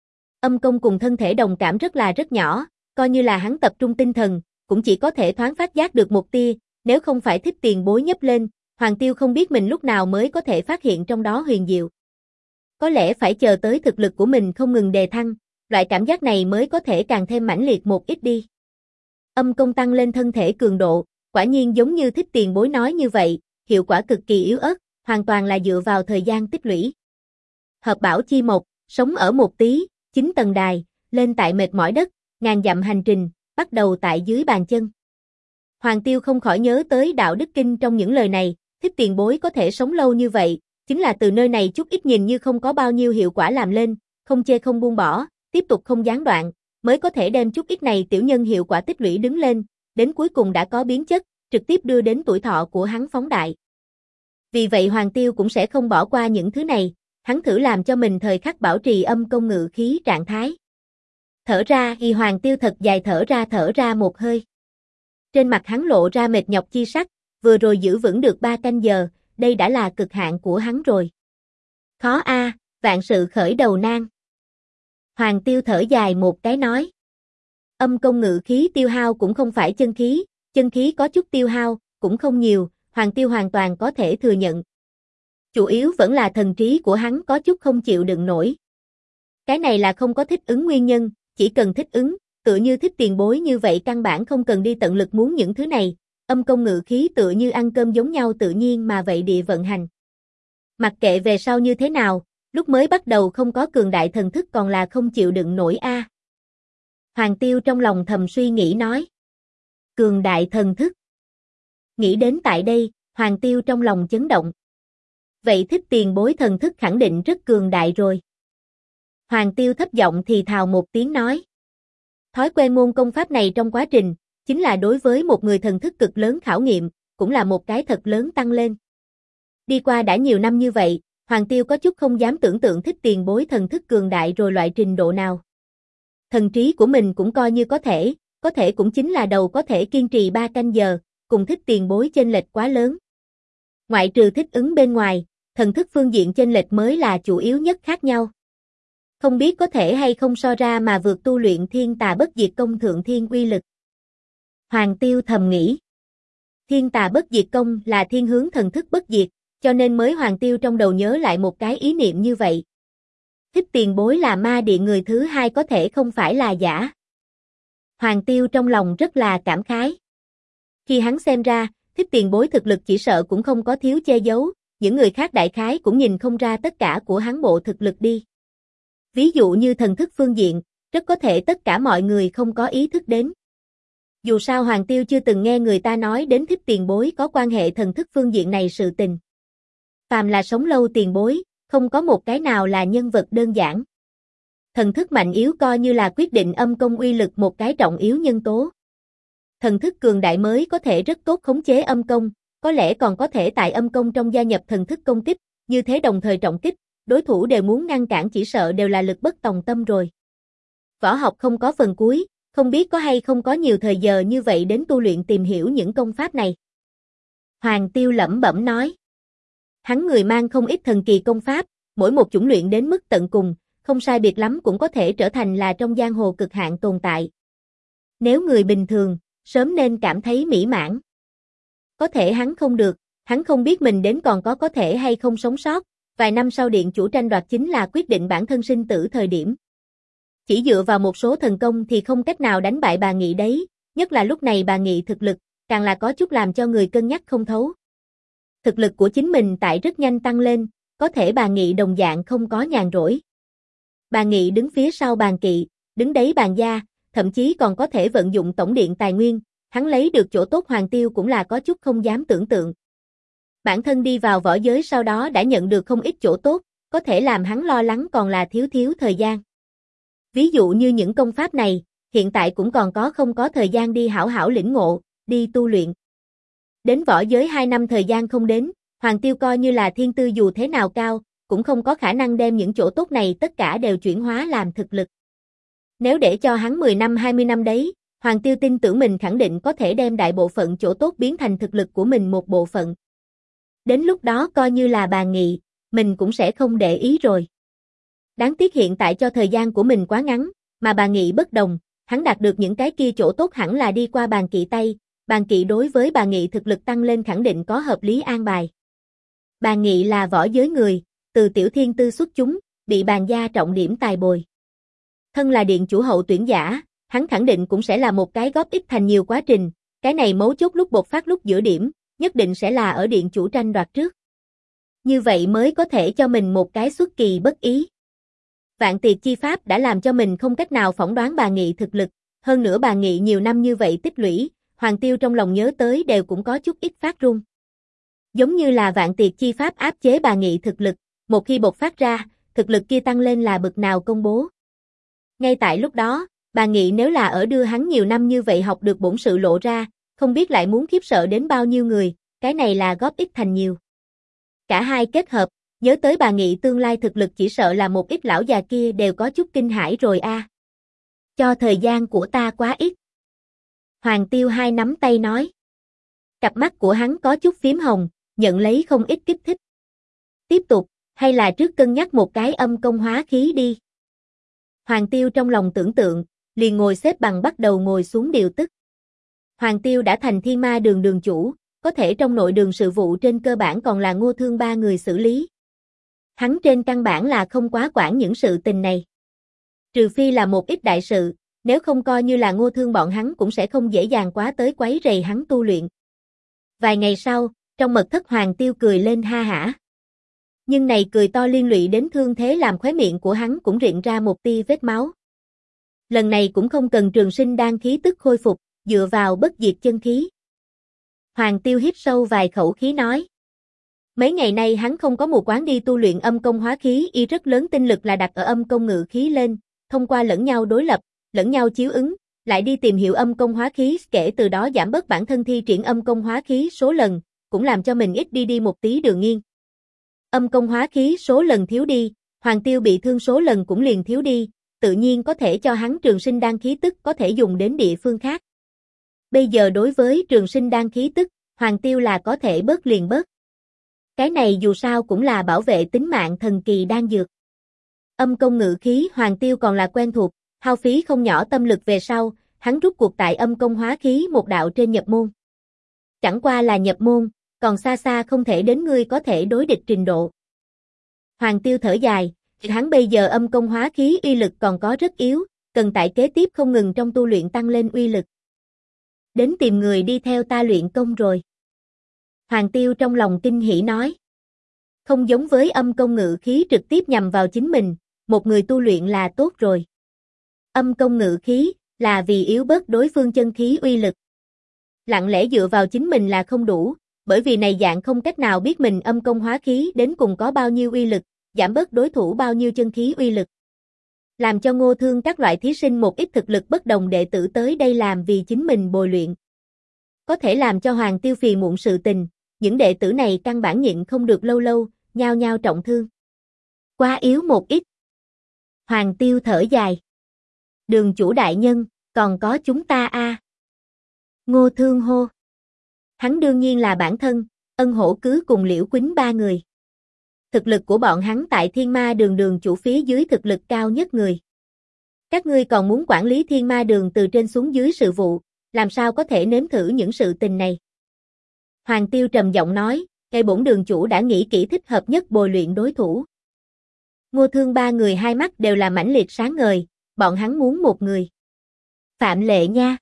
Âm công cùng thân thể đồng cảm rất nhỏ, coi như là hắn tập trung tinh thần, cũng chỉ có thể thoáng phát giác được một tia, nếu không phải Thích Tiền Bối nhấp lên, Hoàng Tiêu không biết mình lúc nào mới có thể phát hiện trong đó huyền diệu. Có lẽ phải chờ tới thực lực của mình không ngừng đề thăng, loại cảm giác này mới có thể càng thêm mãnh liệt một ít đi. Âm công tăng lên thân thể cường độ, quả nhiên giống như Thích Tiền Bối nói như vậy, hiệu quả cực kỳ yếu ớt, hoàn toàn là dựa vào thời gian tích lũy. Hợp bảo chi mộc, sống ở một tí, 9 tầng đài, lên tại mệt mỏi đất, ngàn dặm hành trình, bắt đầu tại dưới bàn chân. Hoàng Tiêu không khỏi nhớ tới đạo đức kinh trong những lời này, Thích Tiền Bối có thể sống lâu như vậy, chính là từ nơi này chút ít nhìn như không có bao nhiêu hiệu quả làm lên, không chê không buông bỏ, tiếp tục không gián đoạn, mới có thể đem chút ít này tiểu nhân hiệu quả tích lũy đứng lên, đến cuối cùng đã có biến chất, trực tiếp đưa đến tuổi thọ của hắn phóng đại. Vì vậy Hoàng Tiêu cũng sẽ không bỏ qua những thứ này, hắn thử làm cho mình thời khắc bảo trì âm công ngự khí trạng thái. Thở ra thì Hoàng Tiêu thật dài thở ra một hơi. Trên mặt hắn lộ ra mệt nhọc chi sắc, vừa rồi giữ vững được 3 canh giờ, đây đã là cực hạn của hắn rồi. Khó a, vạn sự khởi đầu nan. Hoàng Tiêu thở dài một cái nói. Âm công ngự khí tiêu hao cũng không phải chân khí có chút tiêu hao, cũng không nhiều, Hoàng Tiêu hoàn toàn có thể thừa nhận. Chủ yếu vẫn là thần trí của hắn có chút không chịu đựng nổi. Cái này là không có thích ứng nguyên nhân, chỉ cần thích ứng, tựa như Thích Tiền Bối như vậy căn bản không cần đi tận lực muốn những thứ này, âm công ngự khí tựa như ăn cơm giống nhau tự nhiên mà vậy địa vận hành. Mặc kệ về sau như thế nào, lúc mới bắt đầu không có cường đại thần thức còn là không chịu đựng nổi a. Hoàng Tiêu trong lòng thầm suy nghĩ nói. Cường đại thần thức. Nghĩ đến tại đây, Hoàng Tiêu trong lòng chấn động. Vậy Thích Tiền Bối thần thức khẳng định rất cường đại rồi. Hoàng Tiêu thấp giọng thì thào một tiếng nói. Thói quen môn công pháp này trong quá trình, chính là đối với một người thần thức cực lớn khảo nghiệm, cũng là một cái thật lớn tăng lên. Đi qua đã nhiều năm như vậy, Hoàng Tiêu có chút không dám tưởng tượng Thích Tiền Bối thần thức cường đại rồi loại trình độ nào. Thần trí của mình cũng coi như có thể cũng chính là đầu có thể kiên trì 3 canh giờ, cùng Thích Tiền Bối chênh lệch quá lớn. Ngoại trừ thích ứng bên ngoài, thần thức phương diện chênh lệch mới là chủ yếu nhất khác nhau. Không biết có thể hay không so ra mà vượt tu luyện Thiên Tà Bất Diệt Công thượng thiên uy lực. Hoàng Tiêu thầm nghĩ. Thiên Tà Bất Diệt Công là thiên hướng thần thức bất diệt, cho nên mới Hoàng Tiêu trong đầu nhớ lại một cái ý niệm như vậy. Thích Tiền Bối là ma địa người thứ hai có thể không phải là giả. Hoàng Tiêu trong lòng rất là cảm khái. Khi hắn xem ra, Thích Tiền Bối thực lực chỉ sợ cũng không có thiếu che giấu, những người khác đại khái cũng nhìn không ra tất cả của hắn bộ thực lực đi. Ví dụ như thần thức phương diện, rất có thể tất cả mọi người không có ý thức đến. Dù sao Hoàng Tiêu chưa từng nghe người ta nói đến Thích Tiền Bối có quan hệ thần thức phương diện này sự tình. Phàm là sống lâu tiền bối, không có một cái nào là nhân vật đơn giản. Thần thức mạnh yếu coi như là quyết định âm công uy lực một cái trọng yếu nhân tố. Thần thức cường đại mới có thể rất tốt khống chế âm công, có lẽ còn có thể tại âm công trong gia nhập thần thức công kích, như thế đồng thời trọng kích, đối thủ đều muốn ngăn cản chỉ sợ đều là lực bất tòng tâm rồi. Võ học không có phần cuối, không biết có hay không có nhiều thời giờ như vậy đến tu luyện tìm hiểu những công pháp này. Hoàng Tiêu lẩm bẩm nói. Hắn người mang không ít thần kỳ công pháp, mỗi một chủng luyện đến mức tận cùng, không sai biệt lắm cũng có thể trở thành là trong giang hồ cực hạn tồn tại. Nếu người bình thường, sớm nên cảm thấy mỹ mãn. Có thể hắn không được, hắn không biết mình đến còn có thể hay không sống sót, vài năm sau điện chủ tranh đoạt chính là quyết định bản thân sinh tử thời điểm. Chỉ dựa vào một số thần công thì không cách nào đánh bại bà Nghị đấy, nhất là lúc này bà Nghị thực lực, càng là có chút làm cho người cân nhắc không thấu. Thực lực của chính mình tại rất nhanh tăng lên, có thể bà Nghị đồng dạng không có nhàn rỗi. Bà Nghị đứng phía sau bàn kỵ, đứng đấy bàn gia, thậm chí còn có thể vận dụng tổng điện tài nguyên, hắn lấy được chỗ tốt Hoàng Tiêu cũng là có chút không dám tưởng tượng. Bản thân đi vào võ giới sau đó đã nhận được không ít chỗ tốt, có thể làm hắn lo lắng còn là thiếu thời gian. Ví dụ như những công pháp này, hiện tại cũng còn không có thời gian đi hảo hảo lĩnh ngộ, đi tu luyện. Đến võ giới 2 năm thời gian không đến, Hoàng Tiêu coi như là thiên tư dù thế nào cao, cũng không có khả năng đem những chỗ tốt này tất cả đều chuyển hóa làm thực lực. Nếu để cho hắn 10 năm 20 năm đấy, Hoàng Tiêu tin tưởng mình khẳng định có thể đem đại bộ phận chỗ tốt biến thành thực lực của mình một bộ phận. Đến lúc đó coi như là bà Nghị, mình cũng sẽ không để ý rồi. Đáng tiếc hiện tại cho thời gian của mình quá ngắn, mà bà Nghị bất đồng, hắn đạt được những cái kia chỗ tốt hẳn là đi qua bàn kỵ tay, bàn kỵ đối với bà Nghị thực lực tăng lên khẳng định có hợp lý an bài. Bà Nghị là võ giới người, từ tiểu thiên tư xuất chúng, bị bàn gia trọng điểm tài bồi. Thân là điện chủ hậu tuyển giả, hắn khẳng định cũng sẽ là một cái góp ích thành nhiều quá trình, cái này mấu chốt lúc bộc phát lúc giữa điểm, nhất định sẽ là ở điện chủ tranh đoạt trước. Như vậy mới có thể cho mình một cái xuất kỳ bất ý. Vạn tiệt chi pháp đã làm cho mình không cách nào phỏng đoán bà Nghị thực lực, hơn nữa bà Nghị nhiều năm như vậy tích lũy, Hoàng Tiêu trong lòng nhớ tới đều cũng có chút ít phát run. Giống như là vạn tiệt chi pháp áp chế bà Nghị thực lực, một khi bộc phát ra, thực lực kia tăng lên là bực nào công bố. Ngay tại lúc đó, bà Nghị nếu là ở đưa hắn nhiều năm như vậy học được bổn sự lộ ra, không biết lại muốn khiếp sợ đến bao nhiêu người, cái này là góp ích thành nhiều. Cả hai kết hợp, nhớ tới bà Nghị tương lai thực lực chỉ sợ là một ít lão già kia đều có chút kinh hãi rồi a. Cho thời gian của ta quá ít. Hoàng Tiêu hai nắm tay nói. Cặp mắt của hắn có chút phím hồng, nhận lấy không ít kích thích. Tiếp tục, hay là trước cân nhắc một cái âm công hóa khí đi. Hoàng Tiêu trong lòng tưởng tượng, liền ngồi xếp bằng bắt đầu ngồi xuống điều tức. Hoàng Tiêu đã thành Thiên Ma đường đường chủ, có thể trong nội đường sự vụ trên cơ bản còn là Ngô Thương ba người xử lý. Hắn trên căn bản là không quá quản những sự tình này. Trừ phi là một ít đại sự, nếu không coi như là Ngô Thương bọn hắn cũng sẽ không dễ dàng quá tới quấy rầy hắn tu luyện. Vài ngày sau, trong mật thất Hoàng Tiêu cười lên ha hả. Nhưng này cười to liên lụy đến thương thế làm khóe miệng của hắn cũng rịn ra một tia vết máu. Lần này cũng không cần trường sinh đan khí tức khôi phục, dựa vào bất diệt chân khí. Hoàng Tiêu hít sâu vài khẩu khí nói. Mấy ngày nay hắn không có mù quáng đi tu luyện âm công hóa khí, y rất lớn tinh lực là đặt ở âm công ngự khí lên, thông qua lẫn nhau đối lập, lẫn nhau chiếu ứng, lại đi tìm hiểu âm công hóa khí, kể từ đó giảm bớt bản thân thi triển âm công hóa khí số lần, cũng làm cho mình ít đi một tí đường nghiêng. Âm công hóa khí số lần thiếu đi, Hoàng Tiêu bị thương số lần cũng liền thiếu đi, tự nhiên có thể cho hắn trường sinh đan khí tức có thể dùng đến địa phương khác. Bây giờ đối với trường sinh đan khí tức, Hoàng Tiêu là có thể bớt liền bớt. Cái này dù sao cũng là bảo vệ tính mạng thần kỳ đan dược. Âm công ngự khí Hoàng Tiêu còn là quen thuộc, hao phí không nhỏ tâm lực về sau, hắn rút cuộc tại âm công hóa khí một đạo trên nhập môn. Chẳng qua là nhập môn, còn xa xa không thể đến ngươi có thể đối địch trình độ. Hoàng Tiêu thở dài, hắn bây giờ âm công hóa khí uy lực còn có rất yếu, cần tại kế tiếp không ngừng trong tu luyện tăng lên uy lực. Đến tìm người đi theo ta luyện công rồi. Hoàng Tiêu trong lòng kinh hỉ nói. Không giống với âm công ngự khí trực tiếp nhằm vào chính mình, một người tu luyện là tốt rồi. Âm công ngự khí là vì yếu bớt đối phương chân khí uy lực. Lặng lẽ dựa vào chính mình là không đủ, bởi vì này dạng không cách nào biết mình âm công hóa khí đến cùng có bao nhiêu uy lực, giảm bớt đối thủ bao nhiêu chân khí uy lực. Làm cho Ngô Thương các loại thí sinh một ít thực lực bất đồng đệ tử tới đây làm vì chính mình bồi luyện. Có thể làm cho Hoàng Tiêu phiền muộn sự tình, những đệ tử này căn bản nhịn không được lâu lâu, nhao nhao trọng thương. Quá yếu một ít. Hoàng Tiêu thở dài. Đường chủ đại nhân, Còn có chúng ta a. Ngô Thương hô. Hắn đương nhiên là bản thân, Ân Hổ Cứ cùng Liễu Quýnh ba người. Thực lực của bọn hắn tại Thiên Ma Đường đường chủ phía dưới thực lực cao nhất người. Các ngươi còn muốn quản lý Thiên Ma Đường từ trên xuống dưới sự vụ, làm sao có thể nếm thử những sự tình này? Hoàng Tiêu trầm giọng nói, cây bổn đường chủ đã nghĩ kỹ thích hợp nhất bồi luyện đối thủ. Ngô Thương ba người hai mắt đều là mãnh liệt sáng ngời, bọn hắn muốn một người. Phạm Lệ Nha.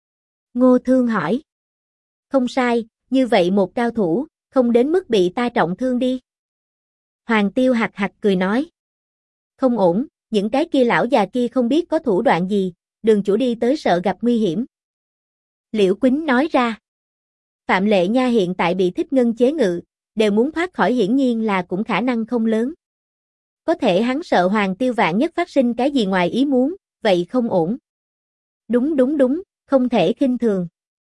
Ngô Thương hỏi. Không sai, như vậy một cao thủ, không đến mức bị ta trọng thương đi. Hoàng Tiêu hạc hạc cười nói. Không ổn, những cái kia lão già kia không biết có thủ đoạn gì, đường chủ đi tới sợ gặp nguy hiểm. Liễu Quýnh nói ra. Phạm Lệ Nha hiện tại bị Thích Ngân chế ngự, đều muốn thoát khỏi hiển nhiên là cũng khả năng không lớn. Có thể hắn sợ Hoàng Tiêu vạn nhất phát sinh cái gì ngoài ý muốn, vậy không ổn. Đúng, không thể khinh thường.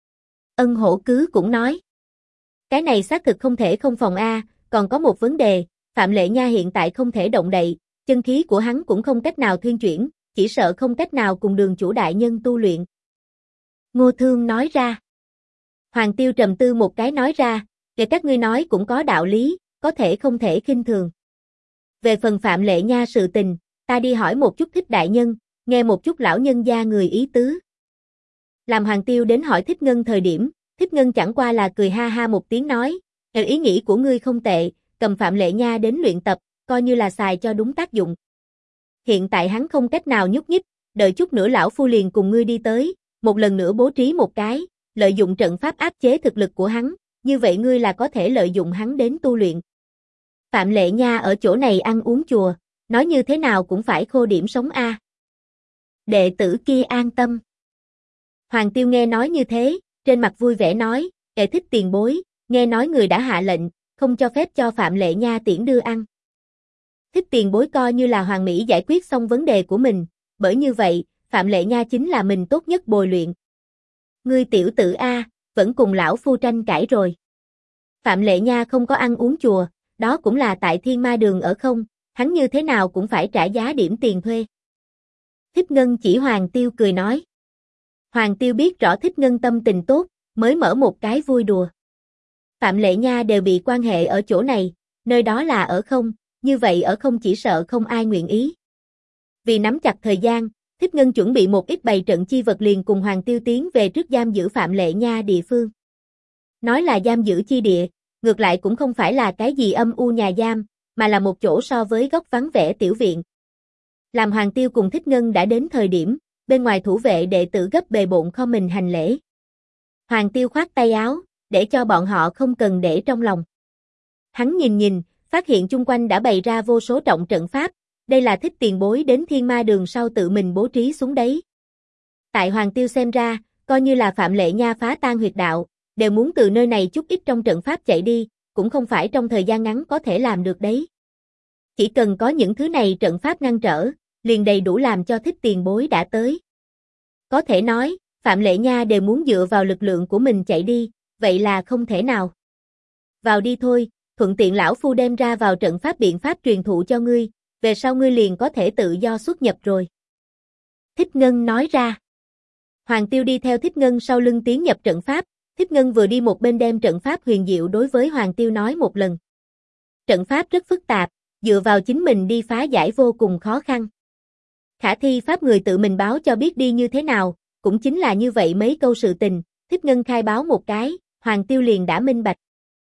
Ân Hổ Cứ cũng nói. Cái này xác thực không thể không phòng a, còn có một vấn đề, Phạm Lệ Nha hiện tại không thể động đậy, chân khí của hắn cũng không cách nào thuyên chuyển, chỉ sợ không cách nào cùng đường chủ đại nhân tu luyện. Ngô Thương nói ra. Hoàng Tiêu trầm tư một cái nói ra, kể các ngươi nói cũng có đạo lý, có thể không thể khinh thường. Về phần Phạm Lệ Nha sự tình, ta đi hỏi một chút Thích đại nhân, nghe một chút lão nhân gia người ý tứ. Làm Hoàng Tiêu đến hỏi Thích Ngân thời điểm, Thích Ngân chẳng qua là cười ha ha một tiếng nói, ý nghĩ của ngươi không tệ, cầm Phạm Lệ Nha đến luyện tập, coi như là xài cho đúng tác dụng. Hiện tại hắn không cách nào nhúc nhích, đợi chút nữa lão phu liền cùng ngươi đi tới, một lần nữa bố trí một cái, lợi dụng trận pháp áp chế thực lực của hắn, như vậy ngươi là có thể lợi dụng hắn đến tu luyện. Phạm Lệ Nha ở chỗ này ăn uống chùa, nói như thế nào cũng phải khô điểm sống a. Đệ tử kia an tâm. Hoàng Tiêu nghe nói như thế, trên mặt vui vẻ nói, kẻ Thích tiền bối, nghe nói người đã hạ lệnh, không cho phép cho Phạm Lệ Nha tiễn đưa ăn. Thích tiền bối coi như là hoàn mỹ giải quyết xong vấn đề của mình, bởi như vậy, Phạm Lệ Nha chính là mình tốt nhất bồi luyện. Ngươi tiểu tử a, vẫn cùng lão phu tranh cãi rồi. Phạm Lệ Nha không có ăn uống chùa, đó cũng là tại Thiên Ma Đường ở không, hắn như thế nào cũng phải trả giá điểm tiền thuê. Thích Ngân chỉ Hoàng Tiêu cười nói. Hoàng Tiêu biết rõ Thích Ngân tâm tình tốt, mới mở một cái vui đùa. Phạm Lệ Nha đều bị quan hệ ở chỗ này, nơi đó là ở không, như vậy ở không chỉ sợ không ai nguyện ý. Vì nắm chặt thời gian, Thích Ngân chuẩn bị một ít bày trận chi vật liền cùng Hoàng Tiêu tiến về trước giam giữ Phạm Lệ Nha địa phương. Nói là giam giữ chi địa, ngược lại cũng không phải là cái gì âm u nhà giam, mà là một chỗ so với góc vắng vẻ tiểu viện. Làm Hoàng Tiêu cùng Thích Ngân đã đến thời điểm, bên ngoài thủ vệ đệ tử gấp bề bộn kho mình hành lễ. Hoàng Tiêu khoát tay áo, để cho bọn họ không cần để trong lòng. Hắn nhìn, phát hiện chung quanh đã bày ra vô số trọng trận pháp, đây là Thích tiền bối đến Thiên Ma Đường sau tự mình bố trí xuống đấy. Tại Hoàng Tiêu xem ra, coi như là Phạm Lệ Nha phá tan huyệt đạo, đều muốn từ nơi này chút ít trong trận pháp chạy đi, cũng không phải trong thời gian ngắn có thể làm được đấy. Chỉ cần có những thứ này trận pháp ngăn trở, liền đầy đủ làm cho Thích tiền bối đã tới. Có thể nói, Phạm Lệ Nha đều muốn dựa vào lực lượng của mình chạy đi, vậy là không thể nào. Vào đi thôi, thuận tiện lão phu đem ra vào trận pháp biện pháp truyền thụ cho ngươi, về sau ngươi liền có thể tự do xuất nhập rồi. Thích Ngân nói ra. Hoàng Tiêu đi theo Thích Ngân sau lưng tiến nhập trận pháp, Thích Ngân vừa đi một bên đem trận pháp huyền diệu đối với Hoàng Tiêu nói một lần. Trận pháp rất phức tạp, dựa vào chính mình đi phá giải vô cùng khó khăn. Khả thi pháp người tự mình báo cho biết đi như thế nào, cũng chính là như vậy mấy câu sự tình, Thích Ngân khai báo một cái, Hoàng Tiêu liền đã minh bạch.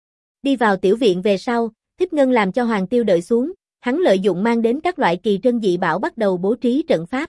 Đi vào tiểu viện về sau, Thích Ngân làm cho Hoàng Tiêu đợi xuống, hắn lợi dụng mang đến các loại kỳ trân dị bảo bắt đầu bố trí trận pháp.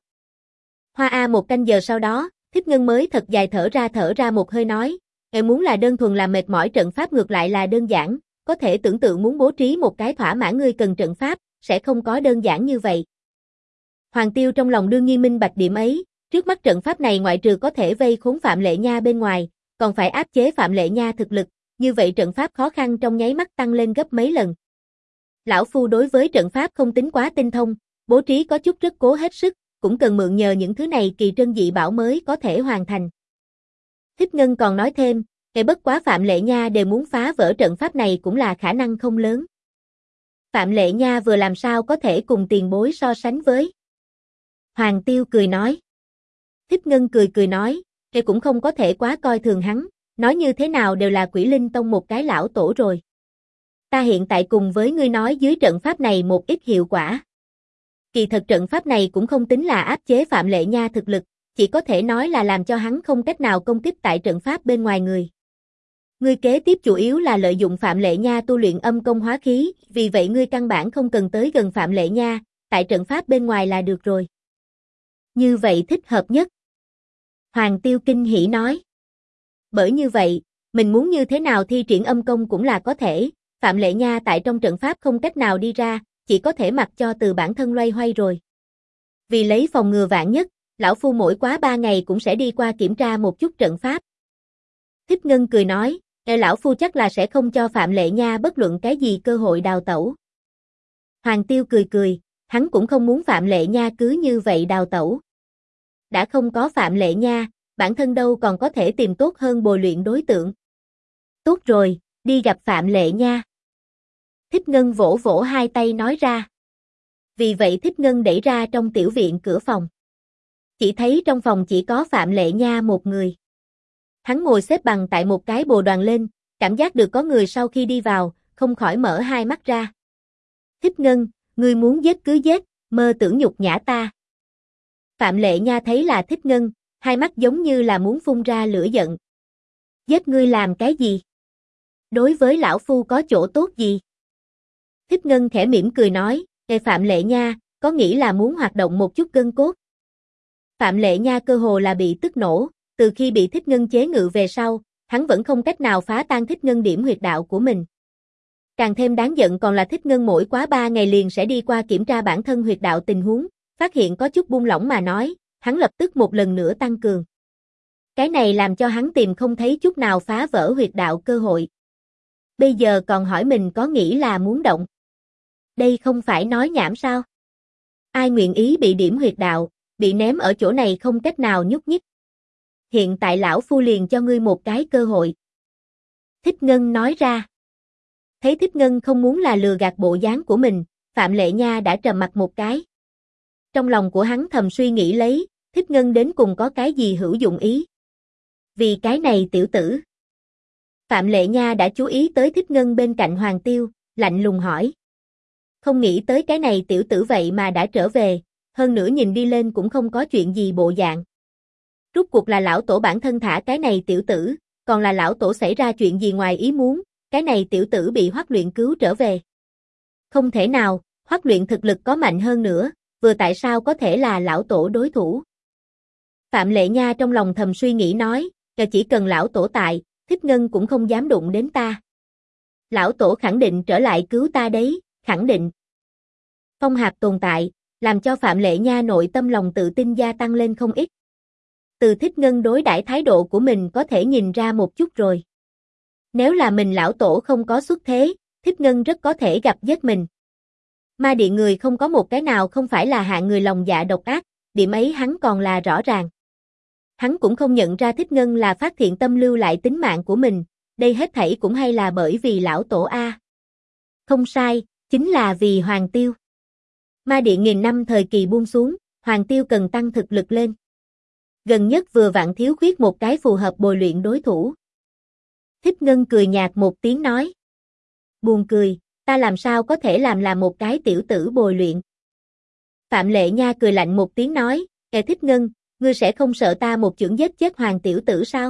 Một canh giờ sau đó, Thích Ngân mới thật dài thở ra một hơi nói, em muốn là đơn thuần làm mệt mỏi trận pháp ngược lại là đơn giản, có thể tưởng tượng muốn bố trí một cái thỏa mãn ngươi cần trận pháp, sẽ không có đơn giản như vậy. Hoàng Tiêu trong lòng đương nhiên minh bạch điểm ấy, trước mắt trận pháp này ngoại trừ có thể vây khốn Phạm Lệ Nha bên ngoài, còn phải áp chế Phạm Lệ Nha thực lực, như vậy trận pháp khó khăn trong nháy mắt tăng lên gấp mấy lần. Lão phu đối với trận pháp không tính quá tinh thông, bố trí có chút rất cố hết sức, cũng cần mượn nhờ những thứ này kỳ trân dị bảo mới có thể hoàn thành. Thích Ngân còn nói thêm, bất quá Phạm Lệ Nha đều muốn phá vỡ trận pháp này cũng là khả năng không lớn. Phạm Lệ Nha vừa làm sao có thể cùng tiền bối so sánh với. Hoàng Tiêu cười nói. Thiếp Ngân cười cười nói, "Cái cũng không có thể quá coi thường hắn, nói như thế nào đều là Quỷ Linh Tông một cái lão tổ rồi. Ta hiện tại cùng với ngươi nói dưới trận pháp này một ít hiệu quả. Kỳ thật trận pháp này cũng không tính là áp chế Phạm Lệ Nha thực lực, chỉ có thể nói là làm cho hắn không cách nào công kích tại trận pháp bên ngoài người. Ngươi kế tiếp chủ yếu là lợi dụng Phạm Lệ Nha tu luyện âm công hóa khí, vì vậy ngươi căn bản không cần tới gần Phạm Lệ Nha, tại trận pháp bên ngoài là được rồi." "Như vậy thích hợp nhất." Hoàng Tiêu kinh hỉ nói. "Bởi như vậy, mình muốn như thế nào thi triển âm công cũng là có thể, Phạm Lệ Nha tại trong trận pháp không cách nào đi ra, chỉ có thể mặc cho từ bản thân loay hoay rồi. Vì lấy phòng ngừa vạn nhất, lão phu mỗi quá 3 ngày cũng sẽ đi qua kiểm tra một chút trận pháp." Thiếp Ngân cười nói, lão phu chắc là sẽ không cho Phạm Lệ Nha bất luận cái gì cơ hội đào tẩu." Hoàng Tiêu cười cười, hắn cũng không muốn Phạm Lệ Nha cứ như vậy đào tẩu. Đã không có Phạm Lệ Nha, bản thân đâu còn có thể tìm tốt hơn bồi luyện đối tượng. "Tốt rồi, đi gặp Phạm Lệ Nha." Thiếp Ngân vỗ vỗ hai tay nói ra. Vì vậy Thiếp Ngân đẩy ra trong tiểu viện cửa phòng. Chỉ thấy trong phòng chỉ có Phạm Lệ Nha một người. Hắn ngồi xếp bằng tại một cái bồ đoàn lên, cảm giác được có người sau khi đi vào, không khỏi mở hai mắt ra. "Thiếp Ngân, ngươi muốn giết cứ giết, mơ tưởng nhục nhã ta." Phạm Lệ Nha thấy là Thiếp Ngân, hai mắt giống như là muốn phun ra lửa giận. "Giết ngươi làm cái gì? Đối với lão phu có chỗ tốt gì?" Thiếp Ngân khẽ mỉm cười nói, Phạm Lệ Nha, có nghĩ là muốn hoạt động một chút gân cốt." Phạm Lệ Nha cơ hồ là bị tức nổ, từ khi bị Thiếp Ngân chế ngự về sau, hắn vẫn không cách nào phá tan Thiếp Ngân điểm huyệt đạo của mình. Càng thêm đáng giận còn là Thiếp Ngân mỗi quá 3 ngày liền sẽ đi qua kiểm tra bản thân huyệt đạo tình huống, phát hiện có chút buông lỏng mà nói, hắn lập tức một lần nữa tăng cường. Cái này làm cho hắn tìm không thấy chút nào phá vỡ huyệt đạo cơ hội. Bây giờ còn hỏi mình có nghĩ là muốn động. Đây không phải nói nhảm sao? Ai nguyện ý bị điểm huyệt đạo, bị ném ở chỗ này không cách nào nhúc nhích. Hiện tại lão phu liền cho ngươi một cái cơ hội." Thiếp Ngân nói ra. Thấy Thiếp Ngân không muốn là lừa gạt bộ dáng của mình, Phạm Lệ Nha đã trầm mặt một cái. Trong lòng của hắn thầm suy nghĩ lấy, Thiếp Ngân đến cùng có cái gì hữu dụng ý. Vì cái này tiểu tử. Phạm Lệ Nha đã chú ý tới Thiếp Ngân bên cạnh Hoàng Tiêu, lạnh lùng hỏi. Không nghĩ tới cái này tiểu tử vậy mà đã trở về, hơn nữa nhìn đi lên cũng không có chuyện gì bộ dạng. Rốt cuộc là lão tổ bản thân thả cái này tiểu tử, còn là lão tổ xảy ra chuyện gì ngoài ý muốn, cái này tiểu tử bị Hoắc Luyện cứu trở về. Không thể nào, Hoắc Luyện thực lực có mạnh hơn nữa, vừa tại sao có thể là lão tổ đối thủ. Phạm Lệ Nha trong lòng thầm suy nghĩ nói, chỉ cần lão tổ tại, Thiếp Ngân cũng không dám đụng đến ta. Lão tổ khẳng định trở lại cứu ta đấy, khẳng định. Phong hạp tồn tại, làm cho Phạm Lệ Nha nội tâm lòng tự tin gia tăng lên không ít. Từ Thiếp Ngân đối đãi thái độ của mình có thể nhìn ra một chút rồi. Nếu là mình lão tổ không có xuất thế, Thiếp Ngân rất có thể gặp giết mình. Ma điện người không có một cái nào không phải là hạng người lòng dạ độc ác, điểm ấy hắn còn là rõ ràng. Hắn cũng không nhận ra Thiếp Ngân là phát thiện tâm lưu lại tính mạng của mình, đây hết thảy cũng hay là bởi vì lão tổ A. Không sai, chính là vì Hoàng Tiêu. Ma điện nghìn năm thời kỳ buông xuống, Hoàng Tiêu cần tăng thực lực lên. Gần nhất vừa vặn thiếu khuyết một cái phù hợp bồi luyện đối thủ. Thiếp Ngân cười nhạt một tiếng nói. Buồn cười, ta làm sao có thể làm là một cái tiểu tử bồi luyện. Phạm Lệ Nha cười lạnh một tiếng nói, Thiếp Ngân, ngươi sẽ không sợ ta một chưởng giết chết Hoàng tiểu tử sao?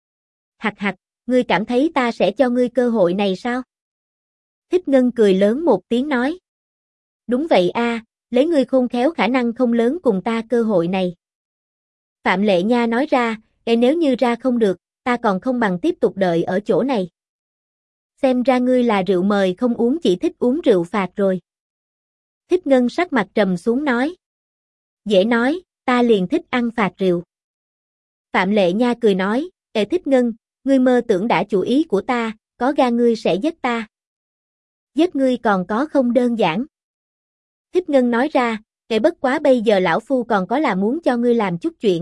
Hặc hặc, ngươi cảm thấy ta sẽ cho ngươi cơ hội này sao? Thiếp Ngân cười lớn một tiếng nói. Đúng vậy a, lấy ngươi khôn khéo khả năng không lớn cùng ta cơ hội này. Phạm Lệ Nha nói ra, nếu như ra không được, ta còn không bằng tiếp tục đợi ở chỗ này. Xem ra ngươi là rượu mời không uống chỉ thích uống rượu phạt rồi. Thiếp Ngân sắc mặt trầm xuống nói. Dễ nói, ta liền thích ăn phạt rượu. Phạm Lệ Nha cười nói, Thiếp Ngân, ngươi mơ tưởng đã chủ ý của ta, có gan ngươi sẽ giết ta. Giết ngươi còn có không đơn giản. Thiếp Ngân nói ra, bất quá bây giờ lão phu còn có là muốn cho ngươi làm chút chuyện.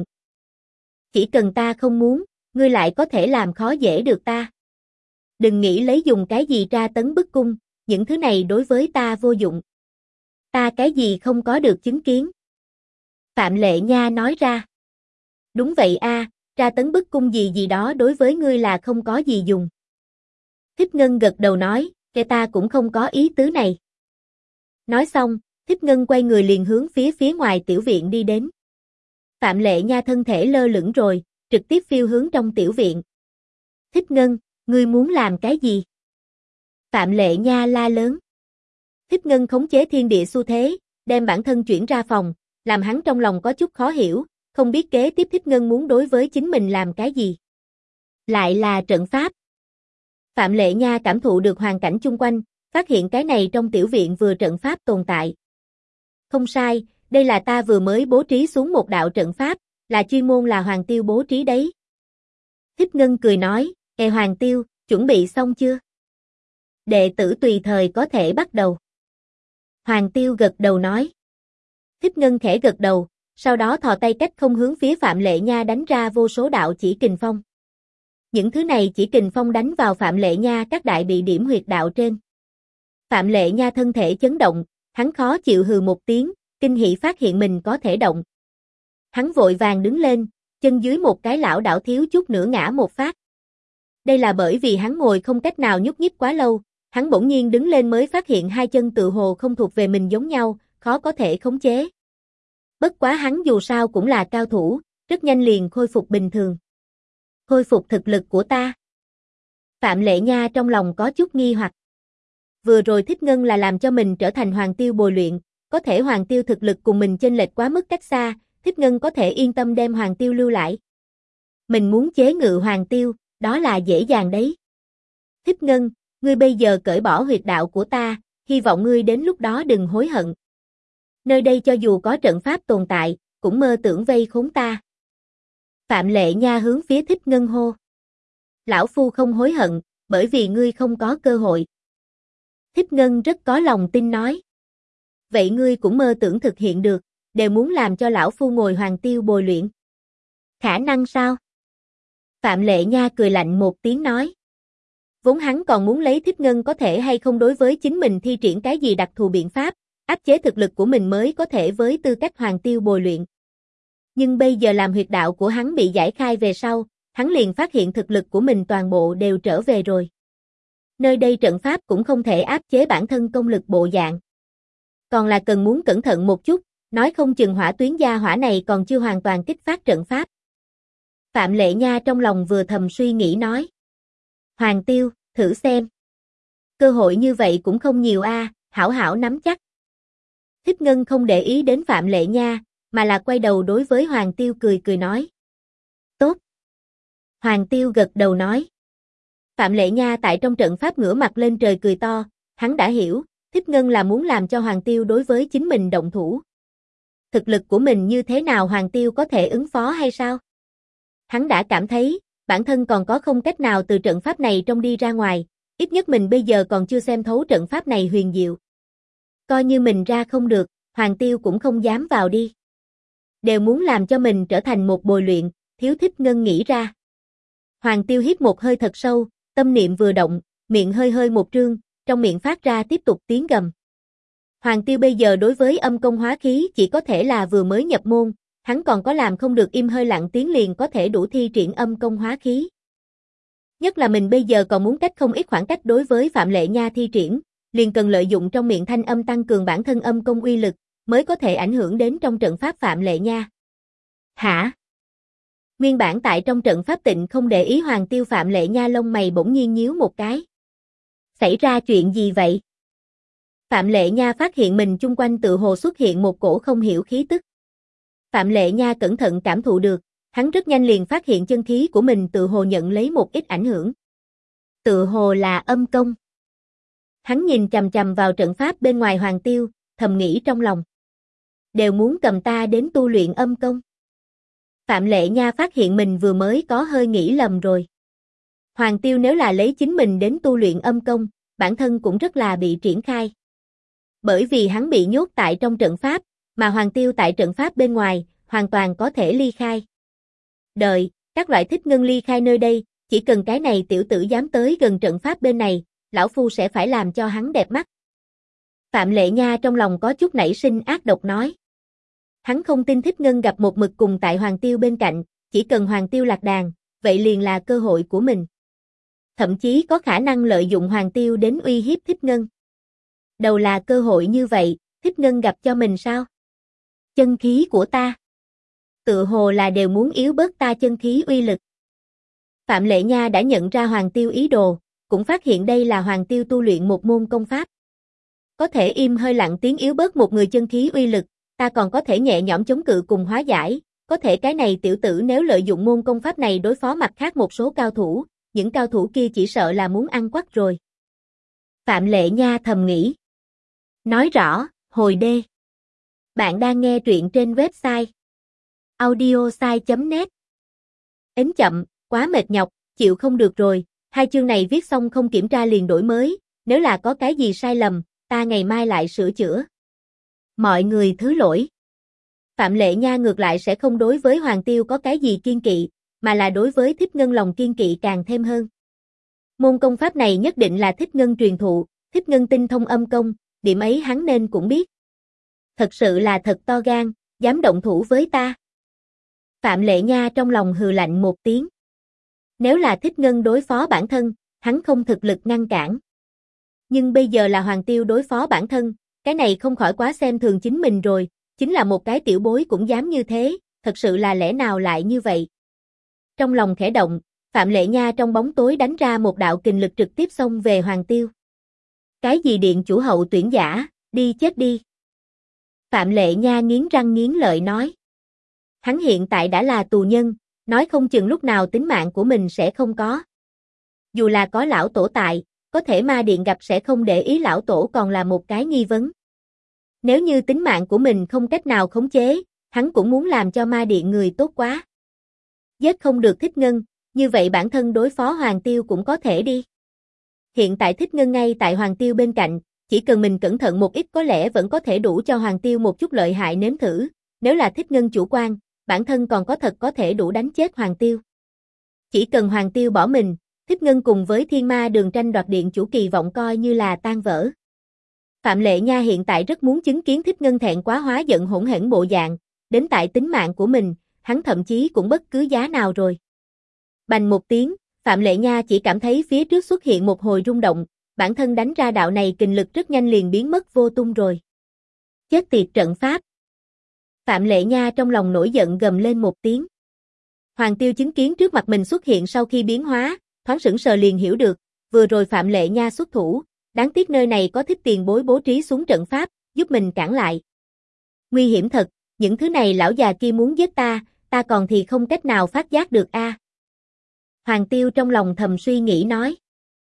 Chỉ cần ta không muốn, ngươi lại có thể làm khó dễ được ta. Đừng nghĩ lấy dùng cái gì tra tấn bức cung, những thứ này đối với ta vô dụng. Ta cái gì không có được chứng kiến. Phạm Lệ Nha nói ra. Đúng vậy a, tra tấn bức cung gì gì đó đối với ngươi là không có gì dùng. Thiếp Ngân gật đầu nói, kẻ ta cũng không có ý tứ này. Nói xong, Thiếp Ngân quay người liền hướng phía ngoài tiểu viện đi đến. Phạm Lệ Nha thân thể lơ lửng rồi, trực tiếp phiêu hướng trong tiểu viện. Thiếp Ngân, ngươi muốn làm cái gì? Phạm Lệ Nha la lớn. Thiếp Ngân khống chế thiên địa xu thế, đem bản thân chuyển ra phòng, làm hắn trong lòng có chút khó hiểu, không biết kế tiếp Thiếp Ngân muốn đối với chính mình làm cái gì. Lại là trận pháp. Phạm Lệ Nha cảm thụ được hoàn cảnh chung quanh, phát hiện cái này trong tiểu viện vừa trận pháp tồn tại. Không sai, đây là ta vừa mới bố trí xuống một đạo trận pháp, là chuyên môn là Hoàng Tiêu bố trí đấy. Thiếp Ngân cười nói, Hoàng Tiêu, chuẩn bị xong chưa? Đệ tử tùy thời có thể bắt đầu. Hoàng Tiêu gật đầu nói. Thiếp Ngân khẽ gật đầu, sau đó thò tay cách không hướng phía Phạm Lệ Nha đánh ra vô số đạo chỉ kình phong. Những thứ này chỉ kình phong đánh vào Phạm Lệ Nha các đại bị điểm huyệt đạo trên. Phạm Lệ Nha thân thể chấn động, hắn khó chịu hừ một tiếng, kinh hỉ phát hiện mình có thể động. Hắn vội vàng đứng lên, chân dưới một cái lảo đảo thiếu chút nữa ngã một phát. Đây là bởi vì hắn ngồi không cách nào nhúc nhích quá lâu, hắn bỗng nhiên đứng lên mới phát hiện hai chân tự hồ không thuộc về mình giống nhau, khó có thể khống chế. Bất quá hắn dù sao cũng là cao thủ, rất nhanh liền khôi phục bình thường. Khôi phục thực lực của ta. Phạm Lệ Nha trong lòng có chút nghi hoặc. Vừa rồi Thiếp Ngân là làm cho mình trở thành Hoàng Tiêu bồi luyện, có thể Hoàng Tiêu thực lực cùng mình chênh lệch quá mức cách xa, Thiếp Ngân có thể yên tâm đem Hoàng Tiêu lưu lại. Mình muốn chế ngự Hoàng Tiêu, đó là dễ dàng đấy. Thiếp Ngân, ngươi bây giờ cởi bỏ huyệt đạo của ta, hy vọng ngươi đến lúc đó đừng hối hận. Nơi đây cho dù có trận pháp tồn tại, cũng mơ tưởng vây khốn ta. Phạm Lệ Nha hướng phía Thiếp Ngân hô. Lão Phu không hối hận, bởi vì ngươi không có cơ hội. Thiếp Ngân rất có lòng tin nói. Vậy ngươi cũng mơ tưởng thực hiện được, đều muốn làm cho Lão Phu ngồi Hoàng Tiêu bồi luyện. Khả năng sao? Phạm Lệ Nha cười lạnh một tiếng nói. Vốn hắn còn muốn lấy Thiếp Ngân có thể hay không đối với chính mình thi triển cái gì đặc thù biện pháp, áp chế thực lực của mình mới có thể với tư cách Hoàng Tiêu bồi luyện. Nhưng bây giờ làm huyệt đạo của hắn bị giải khai về sau, hắn liền phát hiện thực lực của mình toàn bộ đều trở về rồi. Nơi đây trận pháp cũng không thể áp chế bản thân công lực bộ dạng. Còn là cần muốn cẩn thận một chút, nói không chừng hỏa tuyến gia hỏa này còn chưa hoàn toàn kích phát trận pháp. Phạm Lệ Nha trong lòng vừa thầm suy nghĩ nói. Hoàng Tiêu, thử xem. Cơ hội như vậy cũng không nhiều a, hảo hảo nắm chắc. Thiếp Ngân không để ý đến Phạm Lệ Nha, mà là quay đầu đối với Hoàng Tiêu cười cười nói. Tốt. Hoàng Tiêu gật đầu nói. Phạm Lệ Nha tại trong trận pháp ngửa mặt lên trời cười to, hắn đã hiểu, Thiếp Ngân là muốn làm cho Hoàng Tiêu đối với chính mình động thủ. Thực lực của mình như thế nào Hoàng Tiêu có thể ứng phó hay sao? Hắn đã cảm thấy, bản thân còn có không cách nào từ trận pháp này trong đi ra ngoài, ít nhất mình bây giờ còn chưa xem thấu trận pháp này huyền diệu. Coi như mình ra không được, Hoàng Tiêu cũng không dám vào đi. Đều muốn làm cho mình trở thành một bồi luyện, thiếu Thiếp Ngân nghĩ ra. Hoàng Tiêu hít một hơi thật sâu, tâm niệm vừa động, miệng hơi hơi một trương, trong miệng phát ra tiếp tục tiếng gầm. Hoàng Tiêu bây giờ đối với âm công hóa khí chỉ có thể là vừa mới nhập môn, hắn còn có làm không được im hơi lặng tiếng liền có thể đủ thi triển âm công hóa khí. Nhất là mình bây giờ còn muốn cách không ít khoảng cách đối với Phạm Lệ Nha thi triển, liền cần lợi dụng trong miệng thanh âm tăng cường bản thân âm công uy lực, mới có thể ảnh hưởng đến trong trận pháp Phạm Lệ Nha. Hả? Nguyên bản tại trong trận pháp tịnh không để ý Hoàng Tiêu Phạm Lệ Nha lông mày bỗng nhiên nhíu một cái. Xảy ra chuyện gì vậy? Phạm Lệ Nha phát hiện mình chung quanh tự hồ xuất hiện một cổ không hiểu khí tức. Phạm Lệ Nha cẩn thận cảm thụ được, hắn rất nhanh liền phát hiện chân khí của mình tự hồ nhận lấy một ít ảnh hưởng. Tự hồ là âm công. Hắn nhìn chằm chằm vào trận pháp bên ngoài Hoàng Tiêu, thầm nghĩ trong lòng. Đều muốn cầm ta đến tu luyện âm công. Phạm Lệ Nha phát hiện mình vừa mới có hơi nghĩ lầm rồi. Hoàng Tiêu nếu là lấy chính mình đến tu luyện âm công, bản thân cũng rất là bị triển khai. Bởi vì hắn bị nhốt tại trong trận pháp, mà Hoàng Tiêu tại trận pháp bên ngoài, hoàn toàn có thể ly khai. Đợi, các loại Thích Ngân ly khai nơi đây, chỉ cần cái này tiểu tử dám tới gần trận pháp bên này, lão phu sẽ phải làm cho hắn đẹp mắt. Phạm Lệ Nha trong lòng có chút nảy sinh ác độc nói. Hắn không tin Thích Ngân gặp một mực cùng tại Hoàng Tiêu bên cạnh, chỉ cần Hoàng Tiêu lạc đàn, vậy liền là cơ hội của mình. Thậm chí có khả năng lợi dụng Hoàng Tiêu đến uy hiếp Thích Ngân. Đầu là cơ hội như vậy, Thích Ngân gặp cho mình sao? Chân khí của ta. Tựa hồ là đều muốn yếu bớt ta chân khí uy lực. Phạm Lệ Nha đã nhận ra Hoàng Tiêu ý đồ, cũng phát hiện đây là Hoàng Tiêu tu luyện một môn công pháp. Có thể im hơi lặng tiếng yếu bớt một người chân khí uy lực, ta còn có thể nhẹ nhõm chống cự cùng hóa giải, có thể cái này tiểu tử nếu lợi dụng môn công pháp này đối phó mặt khác một số cao thủ, những cao thủ kia chỉ sợ là muốn ăn quắc rồi. Phạm Lệ Nha thầm nghĩ. Nói rõ, hồi D. Bạn đang nghe truyện trên website audiosai.net. Ấn chậm, quá mệt nhọc, chịu không được rồi, 2 chương này viết xong không kiểm tra liền đổi mới, nếu là có cái gì sai lầm, ta ngày mai lại sửa chữa. Mọi người thứ lỗi. Phạm Lệ Nha ngược lại sẽ không đối với Hoàng Tiêu có cái gì kiên kỵ, mà là đối với Thích Ngân lòng kiên kỵ càng thêm hơn. Môn công pháp này nhất định là Thích Ngân truyền thụ, Thích Ngân tinh thông âm công, điểm ấy hắn nên cũng biết. Thật sự là thật to gan, dám động thủ với ta. Phạm Lệ Nha trong lòng hừ lạnh một tiếng. Nếu là Thích Ngân đối phó bản thân, hắn không thực lực ngăn cản. Nhưng bây giờ là Hoàng Tiêu đối phó bản thân, cái này không khỏi quá xem thường chính mình rồi, chính là một cái tiểu bối cũng dám như thế, thật sự là lẽ nào lại như vậy. Trong lòng khẽ động, Phạm Lệ Nha trong bóng tối đánh ra một đạo kình lực trực tiếp xông về Hoàng Tiêu. Cái gì điện chủ hậu tuyển giả, đi chết đi. Phạm Lệ Nha nghiến răng nghiến lợi nói. Hắn hiện tại đã là tù nhân, nói không chừng lúc nào tính mạng của mình sẽ không có. Dù là có lão tổ tại, có thể ma điện gặp sẽ không để ý lão tổ còn là một cái nghi vấn. Nếu như tính mạng của mình không cách nào khống chế, hắn cũng muốn làm cho ma điện người tốt quá. Giết không được Thích Ngân, như vậy bản thân đối phó Hoàng Tiêu cũng có thể đi. Hiện tại Thích Ngân ngay tại Hoàng Tiêu bên cạnh, chỉ cần mình cẩn thận một ít có lẽ vẫn có thể đủ cho Hoàng Tiêu một chút lợi hại nếm thử, nếu là Thích Ngân chủ quan, bản thân còn có thể đủ đánh chết Hoàng Tiêu. Chỉ cần Hoàng Tiêu bỏ mình, Thích Ngân cùng với Thiên Ma Đường tranh đoạt điện chủ kỳ vọng coi như là tan vỡ. Phạm Lệ Nha hiện tại rất muốn chứng kiến Thích Ngân thẹn quá hóa giận hỗn hển bộ dạng, đến tại tính mạng của mình, hắn thậm chí cũng bất cứ giá nào rồi. Bành một tiếng, Phạm Lệ Nha chỉ cảm thấy phía trước xuất hiện một hồi rung động, bản thân đánh ra đạo này kình lực rất nhanh liền biến mất vô tung rồi. Chết tiệt trận pháp. Phạm Lệ Nha trong lòng nổi giận gầm lên một tiếng. Hoàng Tiêu chứng kiến trước mặt mình xuất hiện sau khi biến hóa, thoáng sững sờ liền hiểu được, vừa rồi Phạm Lệ Nha xuất thủ, đáng tiếc nơi này có Thích tiền bối bố trí xuống trận pháp, giúp mình cản lại. Nguy hiểm thật, những thứ này lão già kia muốn giết ta còn thì không cách nào phát giác được a. Hoàng Tiêu trong lòng thầm suy nghĩ nói.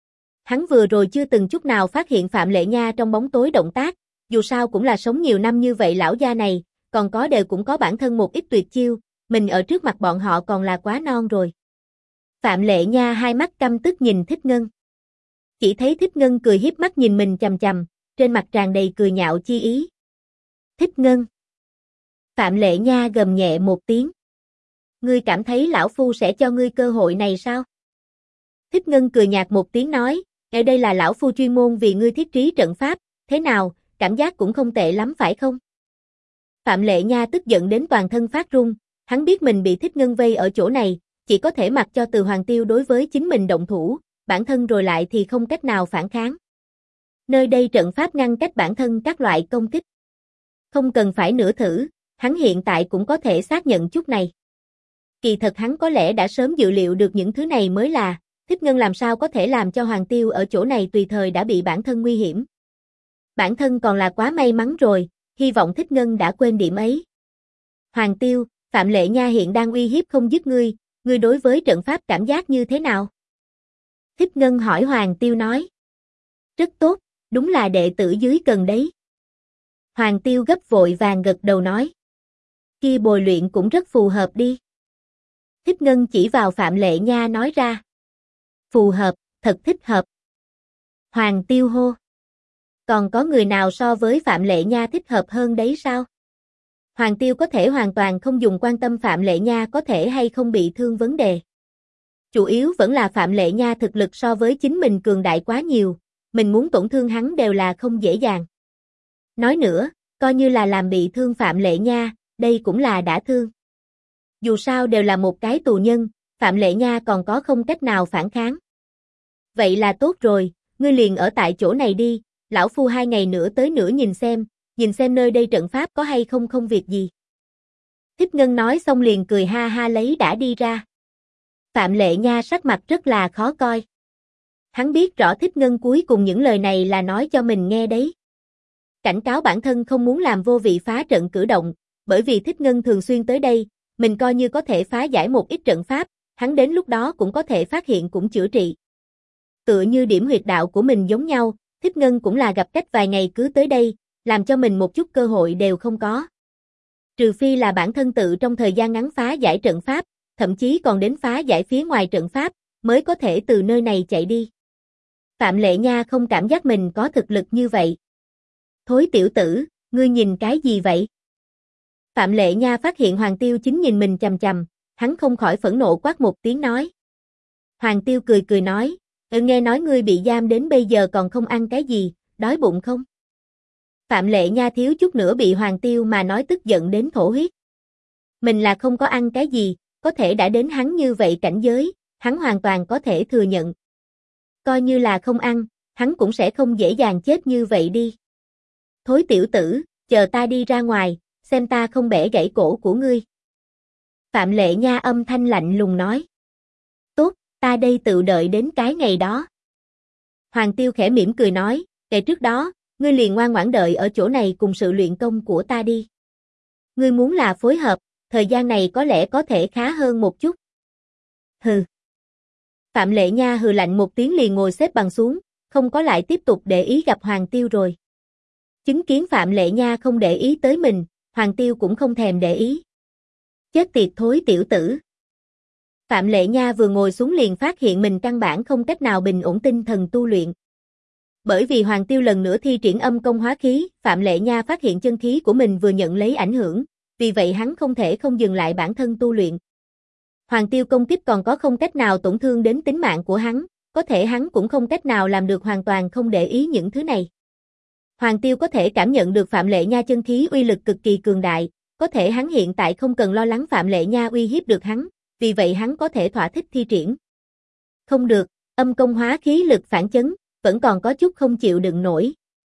Hắn vừa rồi chưa từng chút nào phát hiện Phạm Lệ Nha trong bóng tối động tác, dù sao cũng là sống nhiều năm như vậy lão gia này, còn có đều cũng có bản thân một ít tuyệt chiêu, mình ở trước mặt bọn họ còn là quá non rồi. Phạm Lệ Nha hai mắt căm tức nhìn Thích Ngân. Chỉ thấy Thích Ngân cười hiếp mắt nhìn mình chằm chằm, trên mặt tràn đầy cười nhạo chi ý. Thích Ngân. Phạm Lệ Nha gầm nhẹ một tiếng. Ngươi cảm thấy lão phu sẽ cho ngươi cơ hội này sao? Thích Ngân cười nhạt một tiếng nói, ở đây là lão phu chuyên môn vì ngươi thiết trí trận pháp, thế nào, cảm giác cũng không tệ lắm phải không? Phạm Lệ Nha tức giận đến toàn thân phát run, hắn biết mình bị Thích Ngân vây ở chỗ này, chỉ có thể mặc cho Từ Hoàng Tiêu đối với chính mình động thủ, bản thân rồi lại thì không cách nào phản kháng. Nơi đây trận pháp ngăn cách bản thân các loại công kích. Không cần phải nửa thử, hắn hiện tại cũng có thể xác nhận chút này. Kỳ thật hắn có lẽ đã sớm dự liệu được những thứ này mới là, Thích Ngân làm sao có thể làm cho Hoàng Tiêu ở chỗ này tùy thời đã bị bản thân nguy hiểm. Bản thân còn là quá may mắn rồi, hy vọng Thích Ngân đã quên điểm ấy. Hoàng Tiêu, Phạm Lệ Nha hiện đang uy hiếp không dứt ngươi đối với trận pháp cảm giác như thế nào? Thích Ngân hỏi Hoàng Tiêu nói. Rất tốt, đúng là đệ tử dưới cần đấy. Hoàng Tiêu gấp vội vàng gật đầu nói. Kia bồi luyện cũng rất phù hợp đi. Thích Ngân chỉ vào Phạm Lệ Nha nói ra. Phù hợp, thật thích hợp. Hoàng Tiêu hô. Còn có người nào so với Phạm Lệ Nha thích hợp hơn đấy sao? Hoàng Tiêu có thể hoàn toàn không dùng quan tâm Phạm Lệ Nha có thể hay không bị thương vấn đề. Chủ yếu vẫn là Phạm Lệ Nha thực lực so với chính mình cường đại quá nhiều, mình muốn tổn thương hắn đều là không dễ dàng. Nói nữa, coi như là làm bị thương Phạm Lệ Nha, đây cũng là đã thương. Dù sao đều là một cái tù nhân, Phạm Lệ Nha còn có không cách nào phản kháng. Vậy là tốt rồi, ngươi liền ở tại chỗ này đi, lão phu 2 ngày nữa tới nữa nhìn xem nơi đây trận pháp có hay không không việc gì. Thích Ngân nói xong liền cười ha ha lấy đã đi ra. Phạm Lệ Nha sắc mặt rất là khó coi. Hắn biết rõ Thích Ngân cuối cùng những lời này là nói cho mình nghe đấy. Cảnh cáo bản thân không muốn làm vô vị phá trận cử động, bởi vì Thích Ngân thường xuyên tới đây, mình coi như có thể phá giải một ít trận pháp, hắn đến lúc đó cũng có thể phát hiện cũng chữa trị. Tựa như điểm huyệt đạo của mình giống nhau, Thích Ngân cũng là gặp cách vài ngày cứ tới đây, làm cho mình một chút cơ hội đều không có. Trừ phi là bản thân tự trong thời gian ngắn phá giải trận pháp, thậm chí còn đến phá giải phía ngoài trận pháp, mới có thể từ nơi này chạy đi. Phạm Lệ Nha không cảm giác mình có thực lực như vậy. Thối tiểu tử, ngươi nhìn cái gì vậy? Phạm Lệ Nha phát hiện Hoàng Tiêu chính nhìn mình chằm chằm, hắn không khỏi phẫn nộ quát một tiếng nói. Hoàng Tiêu cười cười nói, nghe nói ngươi bị giam đến bây giờ còn không ăn cái gì, đói bụng không? Phạm Lệ Nha thiếu chút nữa bị Hoàng Tiêu mà nói tức giận đến thổ huyết. Mình là không có ăn cái gì, có thể đã đến hắn như vậy cảnh giới, hắn hoàn toàn có thể thừa nhận. Coi như là không ăn, hắn cũng sẽ không dễ dàng chết như vậy đi. Thối tiểu tử, chờ ta đi ra ngoài, xem ta không bẻ gãy cổ của ngươi. Phạm Lệ Nha âm thanh lạnh lùng nói. Tốt, ta đây tự đợi đến cái ngày đó. Hoàng Tiêu khẽ mỉm cười nói, kể trước đó, ngươi liền ngoan ngoãn đợi ở chỗ này cùng sự luyện công của ta đi. Ngươi muốn là phối hợp, thời gian này có lẽ có thể khá hơn một chút. Hừ. Phạm Lệ Nha hừ lạnh một tiếng liền ngồi xếp bằng xuống, không có lại tiếp tục để ý gặp Hoàng Tiêu rồi. Chứng kiến Phạm Lệ Nha không để ý tới mình, Hoàng Tiêu cũng không thèm để ý. Chết tiệt thối tiểu tử. Phạm Lệ Nha vừa ngồi xuống liền phát hiện mình căn bản không cách nào bình ổn tinh thần tu luyện. Bởi vì Hoàng Tiêu lần nữa thi triển âm công hóa khí, Phạm Lệ Nha phát hiện chân khí của mình vừa nhận lấy ảnh hưởng, vì vậy hắn không thể không dừng lại bản thân tu luyện. Hoàng Tiêu công kích còn có không cách nào tổn thương đến tính mạng của hắn, có thể hắn cũng không cách nào làm được hoàn toàn không để ý những thứ này. Hoàng Tiêu có thể cảm nhận được Phạm Lệ Nha chân khí uy lực cực kỳ cường đại, có thể hắn hiện tại không cần lo lắng Phạm Lệ Nha uy hiếp được hắn, vì vậy hắn có thể thỏa thích thi triển. Không được, âm công hóa khí lực phản chấn, vẫn còn có chút không chịu đựng nổi.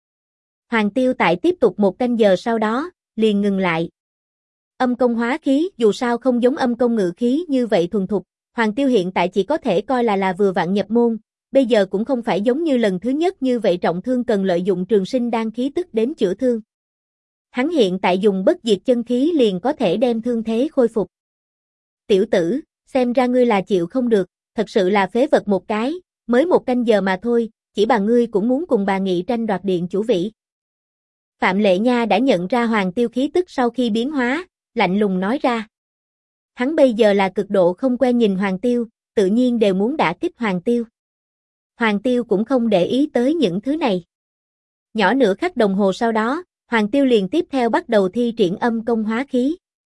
Hoàng Tiêu tại tiếp tục 1 canh giờ sau đó, liền ngừng lại. Âm công hóa khí dù sao không giống âm công ngự khí như vậy thuần thục, Hoàng Tiêu hiện tại chỉ có thể coi là vừa vặn nhập môn, bây giờ cũng không phải giống như lần thứ nhất như vậy trọng thương cần lợi dụng trường sinh đan khí tức đến chữa thương. Hắn hiện tại dùng bất diệt chân khí liền có thể đem thương thế khôi phục. Tiểu tử, xem ra ngươi là chịu không được, thật sự là phế vật một cái, mới 1 canh giờ mà thôi, chỉ bà ngươi cũng muốn cùng bà Nghị tranh đoạt điện chủ vị. Phạm Lệ Nha đã nhận ra Hoàng Tiêu khí tức sau khi biến hóa, lạnh lùng nói ra. Hắn bây giờ là cực độ không quen nhìn Hoàng Tiêu, tự nhiên đều muốn đả kích Hoàng Tiêu. Hoàng Tiêu cũng không để ý tới những thứ này. Nhỏ nửa khắc đồng hồ sau đó, Hoàng Tiêu liền tiếp theo bắt đầu thi triển âm công hóa khí.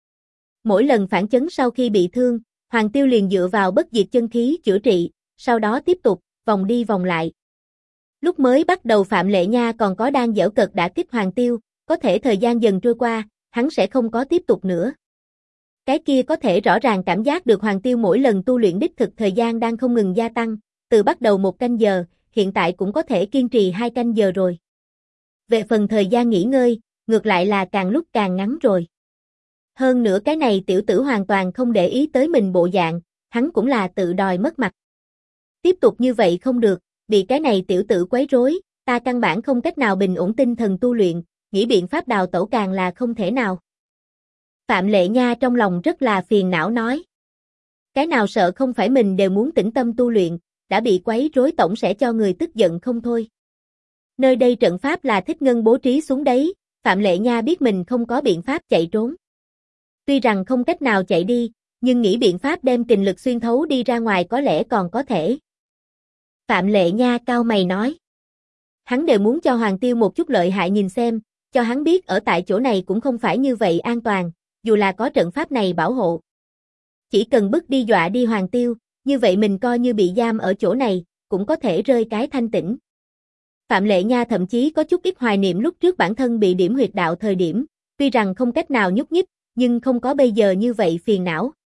Mỗi lần phản chấn sau khi bị thương, Hoàng Tiêu liền dựa vào bất diệt chân khí chữa trị, sau đó tiếp tục, vòng đi vòng lại. Lúc mới bắt đầu Phạm Lệ Nha còn có đang giễu cợt đả kích Hoàng Tiêu, có thể thời gian dần trôi qua, hắn sẽ không có tiếp tục nữa. Cái kia có thể rõ ràng cảm giác được Hoàng Tiêu mỗi lần tu luyện đích thực thời gian đang không ngừng gia tăng, từ bắt đầu 1 canh giờ, hiện tại cũng có thể kiên trì 2 canh giờ rồi. Về phần thời gian nghỉ ngơi, ngược lại là càng lúc càng ngắn rồi. Hơn nữa cái này tiểu tử hoàn toàn không để ý tới mình bộ dạng, hắn cũng là tự đòi mất mặt. Tiếp tục như vậy không được, bị cái này tiểu tử quấy rối, ta căn bản không cách nào bình ổn tinh thần tu luyện, nghĩ biện pháp đào tẩu càng là không thể nào. Phạm Lệ Nha trong lòng rất là phiền não nói. Cái nào sợ không phải mình đều muốn tĩnh tâm tu luyện, đã bị quấy rối tổng sẽ cho người tức giận không thôi. Nơi đây trận pháp là Thích Ngân bố trí xuống đấy, Phạm Lệ Nha biết mình không có biện pháp chạy trốn. Tuy rằng không cách nào chạy đi, nhưng nghĩ biện pháp đem kình lực xuyên thấu đi ra ngoài có lẽ còn có thể. Phạm Lệ Nha cau mày nói. Hắn đều muốn cho Hoàng Tiêu một chút lợi hại nhìn xem, cho hắn biết ở tại chỗ này cũng không phải như vậy an toàn, dù là có trận pháp này bảo hộ. Chỉ cần bức đi dọa đi Hoàng Tiêu, như vậy mình coi như bị giam ở chỗ này, cũng có thể rơi cái thanh tĩnh. Phạm Lệ Nha thậm chí có chút ít hoài niệm lúc trước bản thân bị điểm huyệt đạo thời điểm, tuy rằng không cách nào nhúc nhích, nhưng không có bây giờ như vậy phiền não.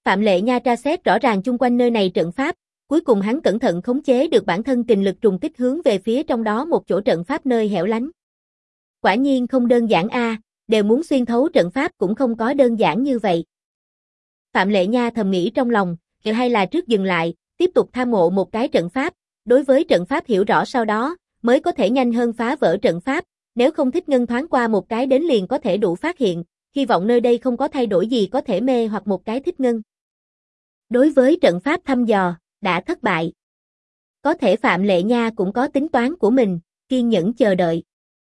Phạm Lệ Nha tra xét rõ ràng chung quanh nơi này trận pháp, cuối cùng hắn cẩn thận khống chế được bản thân kình lực trùng kích hướng về phía trong đó một chỗ trận pháp nơi hẻo lánh. Quả nhiên không đơn giản a, đều muốn xuyên thấu trận pháp cũng không có đơn giản như vậy. Phạm Lệ Nha thầm nghĩ trong lòng, hay là trước dừng lại, tiếp tục tham ngộ một cái trận pháp, đối với trận pháp hiểu rõ sau đó, mới có thể nhanh hơn phá vỡ trận pháp, nếu không Thích Ngân thoáng qua một cái đến liền có thể đủ phát hiện, hy vọng nơi đây không có thay đổi gì có thể mê hoặc một cái Thích Ngân. Đối với trận pháp thăm dò, đã thất bại. Có thể Phạm Lệ Nha cũng có tính toán của mình, kiên nhẫn chờ đợi.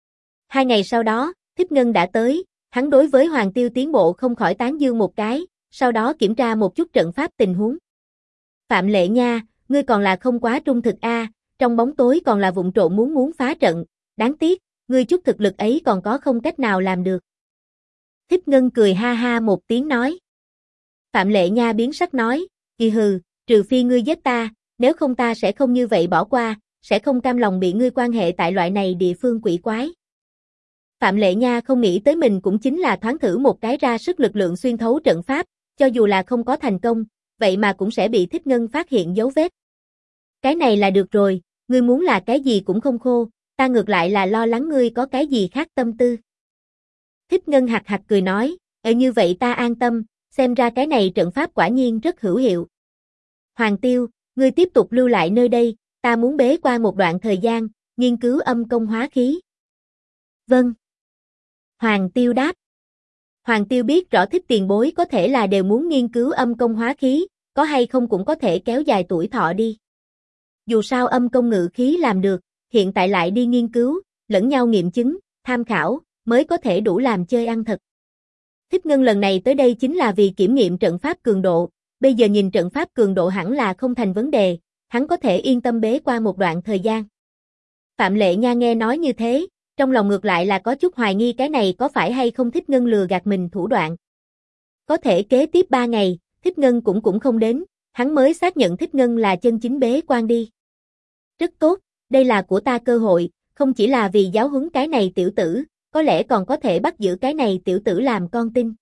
2 ngày sau đó, Thích Ngân đã tới, hắn đối với Hoàng Tiêu tiến bộ không khỏi tán dương một cái, sau đó kiểm tra một chút trận pháp tình huống. Phạm Lệ Nha, ngươi còn là không quá trung thực a, trong bóng tối còn là vụng trộn muốn phá trận, đáng tiếc, ngươi chút thực lực ấy còn có không cách nào làm được. Thích Ngân cười ha ha một tiếng nói. Phạm Lệ Nha biến sắc nói, kỳ hừ, trừ phi ngươi giết ta, nếu không ta sẽ không như vậy bỏ qua, sẽ không cam lòng bị ngươi quan hệ tại loại này địa phương quỷ quái. Phạm Lệ Nha không nghĩ tới mình cũng chính là thoáng thử một cái ra sức lực lượng xuyên thấu trận pháp, cho dù là không có thành công, vậy mà cũng sẽ bị Thích Ngân phát hiện dấu vết. Cái này là được rồi, ngươi muốn là cái gì cũng không khô, ta ngược lại là lo lắng ngươi có cái gì khác tâm tư. Thích Ngân hạc hạc cười nói, như vậy ta an tâm, xem ra cái này trận pháp quả nhiên rất hữu hiệu. Hoàng Tiêu, ngươi tiếp tục lưu lại nơi đây, ta muốn bế quan một đoạn thời gian, nghiên cứu âm công hóa khí. Vâng. Hoàng Tiêu đáp. Hoàng Tiêu biết rõ Thích tiền bối có thể là đều muốn nghiên cứu âm công hóa khí, có hay không cũng có thể kéo dài tuổi thọ đi. Dù sao âm công ngự khí làm được, hiện tại lại đi nghiên cứu, lẫn nhau nghiệm chứng, tham khảo, mới có thể đủ làm chơi ăn thật. Thích Ngân lần này tới đây chính là vì kiểm nghiệm trận pháp cường độ, bây giờ nhìn trận pháp cường độ hẳn là không thành vấn đề, hắn có thể yên tâm bế qua một đoạn thời gian. Phạm Lệ Nha nghe nói như thế, trong lòng ngược lại là có chút hoài nghi cái này có phải hay không Thích Ngân lừa gạt mình thủ đoạn. Có thể kế tiếp 3 ngày, Thích Ngân cũng không đến, hắn mới xác nhận Thích Ngân là chân chính bế quan đi. Rất tốt, đây là của ta cơ hội, không chỉ là vì giáo huấn cái này tiểu tử, có lẽ còn có thể bắt giữ cái này tiểu tử làm con tin.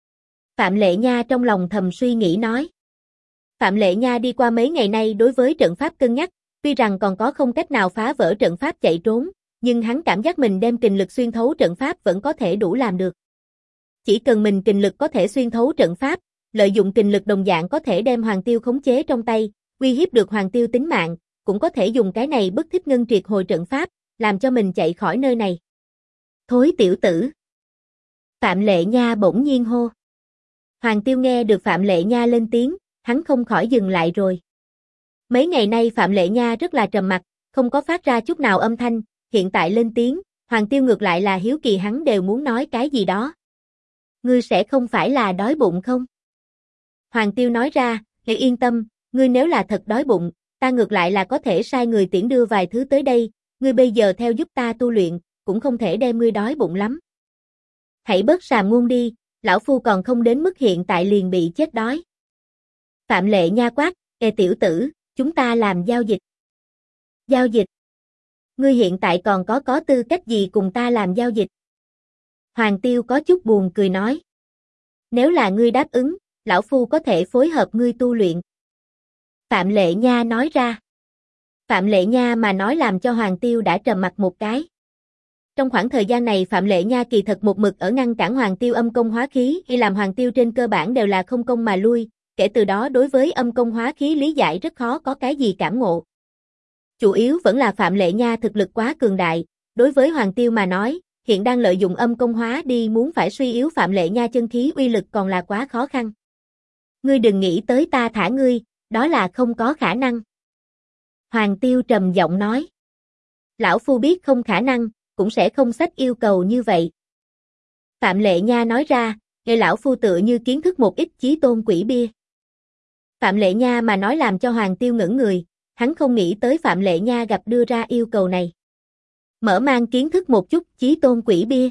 Phạm Lệ Nha trong lòng thầm suy nghĩ nói. Phạm Lệ Nha đi qua mấy ngày nay đối với trận pháp cân nhắc, tuy rằng còn có không cách nào phá vỡ trận pháp chạy trốn, nhưng hắn cảm giác mình đem kình lực xuyên thấu trận pháp vẫn có thể đủ làm được. Chỉ cần mình kình lực có thể xuyên thấu trận pháp, lợi dụng kình lực đồng dạng có thể đem Hoàng Tiêu khống chế trong tay, uy hiếp được Hoàng Tiêu tính mạng, cũng có thể dùng cái này bức Thích Ngân triệt hồi trận pháp, làm cho mình chạy khỏi nơi này. Thối tiểu tử! Phạm Lệ Nha bỗng nhiên hô. Hoàng Tiêu nghe được Phạm Lệ Nha lên tiếng, hắn không khỏi dừng lại rồi. Mấy ngày nay Phạm Lệ Nha rất là trầm mặc, không có phát ra chút nào âm thanh, hiện tại lên tiếng, Hoàng Tiêu ngược lại là hiếu kỳ hắn đều muốn nói cái gì đó. Ngươi sẽ không phải là đói bụng không? Hoàng Tiêu nói ra, yên tâm, ngươi nếu là thật đói bụng, ta ngược lại là có thể sai người tiễn đưa vài thứ tới đây, ngươi bây giờ theo giúp ta tu luyện, cũng không thể đem ngươi đói bụng lắm. Hãy bớt sàm ngôn đi, lão phu còn không đến mức hiện tại liền bị chết đói. Phạm Lệ Nha quát, tiểu tử, chúng ta làm giao dịch. Giao dịch? Ngươi hiện tại còn có tư cách gì cùng ta làm giao dịch? Hoàng Tiêu có chút buồn cười nói. Nếu là ngươi đáp ứng, lão phu có thể phối hợp ngươi tu luyện. Phạm Lệ Nha nói ra. Phạm Lệ Nha mà nói làm cho Hoàng Tiêu đã trầm mặt một cái. Trong khoảng thời gian này Phạm Lệ Nha kỳ thật một mực ở ngăn cản Hoàng Tiêu âm công hóa khí, khi làm Hoàng Tiêu trên cơ bản đều là không công mà lui, kể từ đó đối với âm công hóa khí lý giải rất khó có cái gì cảm ngộ. Chủ yếu vẫn là Phạm Lệ Nha thực lực quá cường đại, đối với Hoàng Tiêu mà nói, hiện đang lợi dụng âm công hóa đi muốn phải suy yếu Phạm Lệ Nha chân khí uy lực còn là quá khó khăn. Ngươi đừng nghĩ tới ta thả ngươi, đó là không có khả năng. Hoàng Tiêu trầm giọng nói. Lão phu biết không khả năng, cũng sẽ không xách yêu cầu như vậy. Phạm Lệ Nha nói ra, nghe lão phu tựa như kiến thức một ít chí tôn quỷ bia. Phạm Lệ Nha mà nói làm cho Hoàng Tiêu ngẩn người, hắn không nghĩ tới Phạm Lệ Nha gặp đưa ra yêu cầu này. Mở mang kiến thức một chút chí tôn quỷ bia.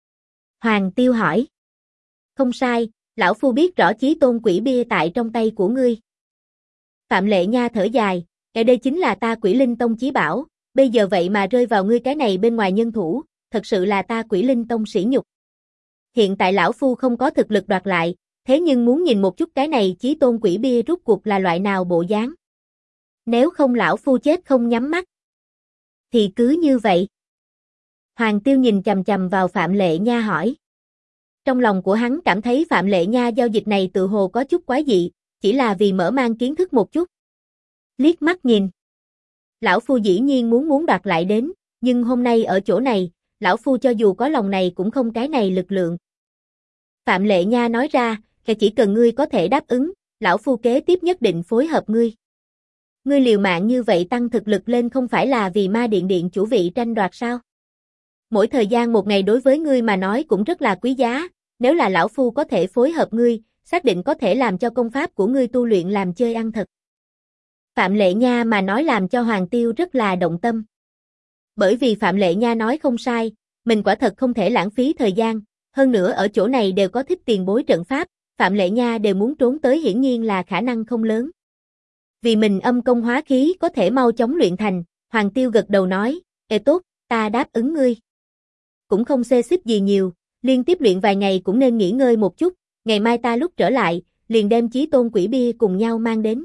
Hoàng Tiêu hỏi. Không sai, lão phu biết rõ chí tôn quỷ bia tại trong tay của ngươi. Phạm Lệ Nha thở dài, đây chính là ta Quỷ Linh Tông chí bảo, bây giờ vậy mà rơi vào ngươi cái này bên ngoài nhân thủ, thật sự là ta Quỷ Linh Tông sỉ nhục. Hiện tại lão phu không có thực lực đoạt lại, thế nhưng muốn nhìn một chút cái này chí tôn quỷ bia rút cuộc là loại nào bộ dáng. Nếu không lão phu chết không nhắm mắt. Thì cứ như vậy. Hoàng Tiêu nhìn chằm chằm vào Phạm Lệ Nha hỏi. Trong lòng của hắn cảm thấy Phạm Lệ Nha giao dịch này tự hồ có chút quái dị, chỉ là vì mở mang kiến thức một chút. Liếc mắt nhìn. Lão phu dĩ nhiên muốn đoạt lại đến, nhưng hôm nay ở chỗ này, lão phu cho dù có lòng này cũng không cái này lực lượng. Phạm Lệ Nha nói ra, chỉ cần ngươi có thể đáp ứng, lão phu kế tiếp nhất định phối hợp ngươi. Ngươi liều mạng như vậy tăng thực lực lên không phải là vì ma điện điện chủ vị tranh đoạt sao? Mỗi thời gian một ngày đối với ngươi mà nói cũng rất là quý giá, nếu là lão phu có thể phối hợp ngươi, xác định có thể làm cho công pháp của ngươi tu luyện làm chơi ăn thật. Phạm Lệ Nha mà nói làm cho Hoàng Tiêu rất là động tâm. Bởi vì Phạm Lệ Nha nói không sai, mình quả thật không thể lãng phí thời gian, hơn nữa ở chỗ này đều có thích tiền bối trận pháp, Phạm Lệ Nha đều muốn trốn tới hiển nhiên là khả năng không lớn. Vì mình âm công hóa khí có thể mau chóng luyện thành, Hoàng Tiêu gật đầu nói, tốt, ta đáp ứng ngươi. Cũng không xê xích gì nhiều, liên tiếp luyện vài ngày cũng nên nghỉ ngơi một chút, ngày mai ta lúc trở lại, liền đem chí tôn quỷ bia cùng nhau mang đến.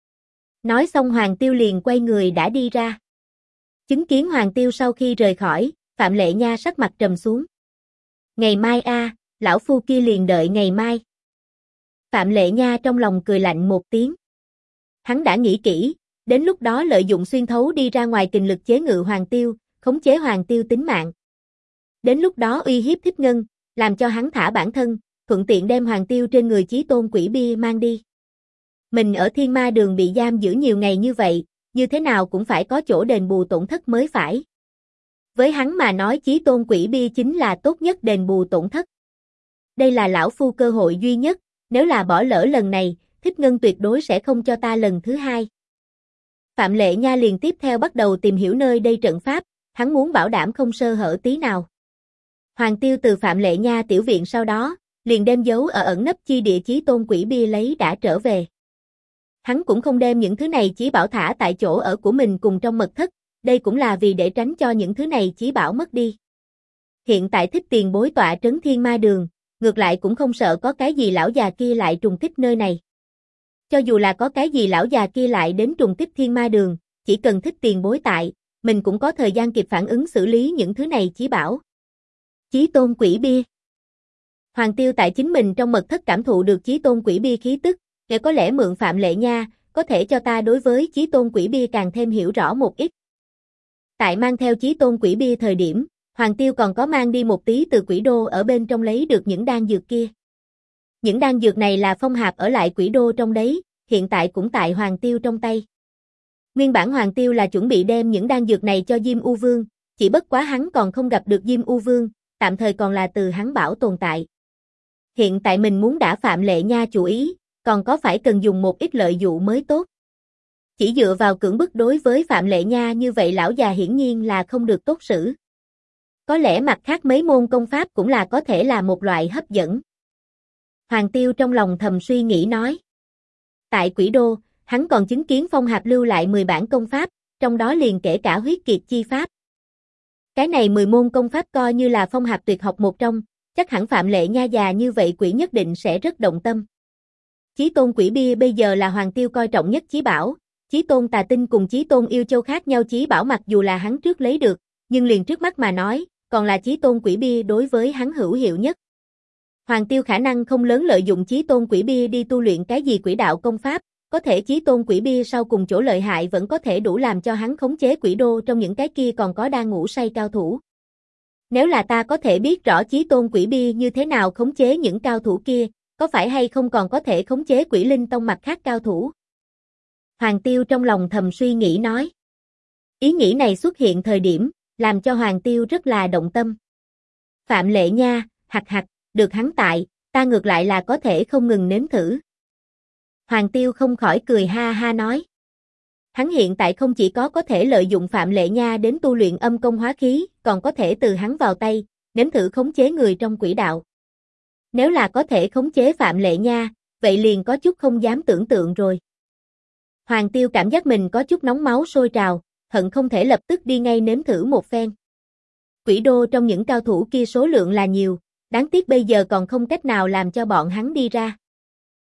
Nói xong Hoàng Tiêu liền quay người đã đi ra. Chứng kiến Hoàng Tiêu sau khi rời khỏi, Phạm Lệ Nha sắc mặt trầm xuống. Ngày mai lão phu kia liền đợi ngày mai. Phạm Lệ Nha trong lòng cười lạnh một tiếng. Hắn đã nghĩ kỹ, đến lúc đó lợi dụng xuyên thấu đi ra ngoài kình lực chế ngự Hoàng Tiêu, khống chế Hoàng Tiêu tính mạng. Đến lúc đó uy hiếp Thích Ngân, làm cho hắn thả bản thân, thuận tiện đem Hoàng Tiêu trên người chí tôn quỷ bia mang đi. Mình ở Thiên Ma Đường bị giam giữ nhiều ngày như vậy, như thế nào cũng phải có chỗ đền bù tổn thất mới phải. Với hắn mà nói chí tôn quỷ bia chính là tốt nhất đền bù tổn thất. Đây là lão phu cơ hội duy nhất, nếu là bỏ lỡ lần này, Thích Ngân tuyệt đối sẽ không cho ta lần thứ hai. Phạm Lệ Nha liền tiếp theo bắt đầu tìm hiểu nơi đây trận pháp, hắn muốn bảo đảm không sơ hở tí nào. Hoàng Tiêu từ Phạm Lệ Nha tiểu viện sau đó, liền đem giấu ở ẩn nấp chi địa chí tôn quỷ bia lấy đã trở về. Hắn cũng không đem những thứ này chí bảo thả tại chỗ ở của mình cùng trong mật thất, đây cũng là vì để tránh cho những thứ này chí bảo mất đi. Hiện tại Thích tiền bối tọa trấn Thiên Ma Đường, ngược lại cũng không sợ có cái gì lão già kia lại trùng kích nơi này. Cho dù là có cái gì lão già kia lại đến trùng kích Thiên Ma Đường, chỉ cần Thích tiền bối tại, mình cũng có thời gian kịp phản ứng xử lý những thứ này chí bảo. Chí tôn quỷ bia. Hoàng Tiêu tại chính mình trong mật thất cảm thụ được chí tôn quỷ bia khí tức, để có lẽ mượn Phạm Lệ Nha, có thể cho ta đối với chí tôn quỷ bia càng thêm hiểu rõ một ít. Tại mang theo chí tôn quỷ bia thời điểm, Hoàng Tiêu còn có mang đi một tí từ quỷ đô ở bên trong lấy được những đan dược kia. Những đan dược này là phong hạp ở lại quỷ đô trong đấy, hiện tại cũng tại Hoàng Tiêu trong tay. Nguyên bản Hoàng Tiêu là chuẩn bị đem những đan dược này cho Diêm U Vương, chỉ bất quá hắn còn không gặp được Diêm U Vương, tạm thời còn là từ hắn bảo tồn tại. Hiện tại mình muốn đã Phạm Lệ Nha chủ ý, còn có phải cần dùng một ít lợi dụ mới tốt. Chỉ dựa vào cưỡng bức đối với Phạm Lệ Nha như vậy lão già hiển nhiên là không được tốt xử. Có lẽ mặt khác mấy môn công pháp cũng là có thể là một loại hấp dẫn. Hoàng Tiêu trong lòng thầm suy nghĩ nói. Tại Quỷ Đô, hắn còn chứng kiến Phong Hạp lưu lại 10 bản công pháp, trong đó liền kể cả huyết kiệt chi pháp. Cái này 10 môn công pháp coi như là Phong Hạp tuyệt học một trong, chắc hẳn Phạm Lệ Nha già như vậy quỷ nhất định sẽ rất động tâm. Chí tôn quỷ bia bây giờ là Hoàng Tiêu coi trọng nhất chí bảo, chí tôn tà tinh cùng chí tôn yêu châu khác nhau chí bảo mặc dù là hắn trước lấy được, nhưng liền trước mắt mà nói, còn là chí tôn quỷ bia đối với hắn hữu hiệu nhất. Hoàng Tiêu khả năng không lớn lợi dụng chí tôn quỷ bia đi tu luyện cái gì quỷ đạo công pháp, có thể chí tôn quỷ bia sau cùng chỗ lợi hại vẫn có thể đủ làm cho hắn khống chế quỷ đô trong những cái kia còn có đang ngủ say cao thủ. Nếu là ta có thể biết rõ chí tôn quỷ bia như thế nào khống chế những cao thủ kia, có phải hay không còn có thể khống chế Quỷ Linh Tông mặt khác cao thủ? Hoàng Tiêu trong lòng thầm suy nghĩ nói. Ý nghĩ này xuất hiện thời điểm, làm cho Hoàng Tiêu rất là động tâm. Phạm Lệ Nha, được hắn tại, ta ngược lại là có thể không ngừng nếm thử. Hoàng Tiêu không khỏi cười ha ha nói. Hắn hiện tại không chỉ có thể lợi dụng Phạm Lệ Nha đến tu luyện âm công hóa khí, còn có thể từ hắn vào tay, nếm thử khống chế người trong quỷ đạo. Nếu là có thể khống chế Phạm Lệ Nha, vậy liền có chút không dám tưởng tượng rồi. Hoàng Tiêu cảm giác mình có chút nóng máu sôi trào, hận không thể lập tức đi ngay nếm thử một phen. Quỷ đô trong những cao thủ kia số lượng là nhiều, đáng tiếc bây giờ còn không cách nào làm cho bọn hắn đi ra.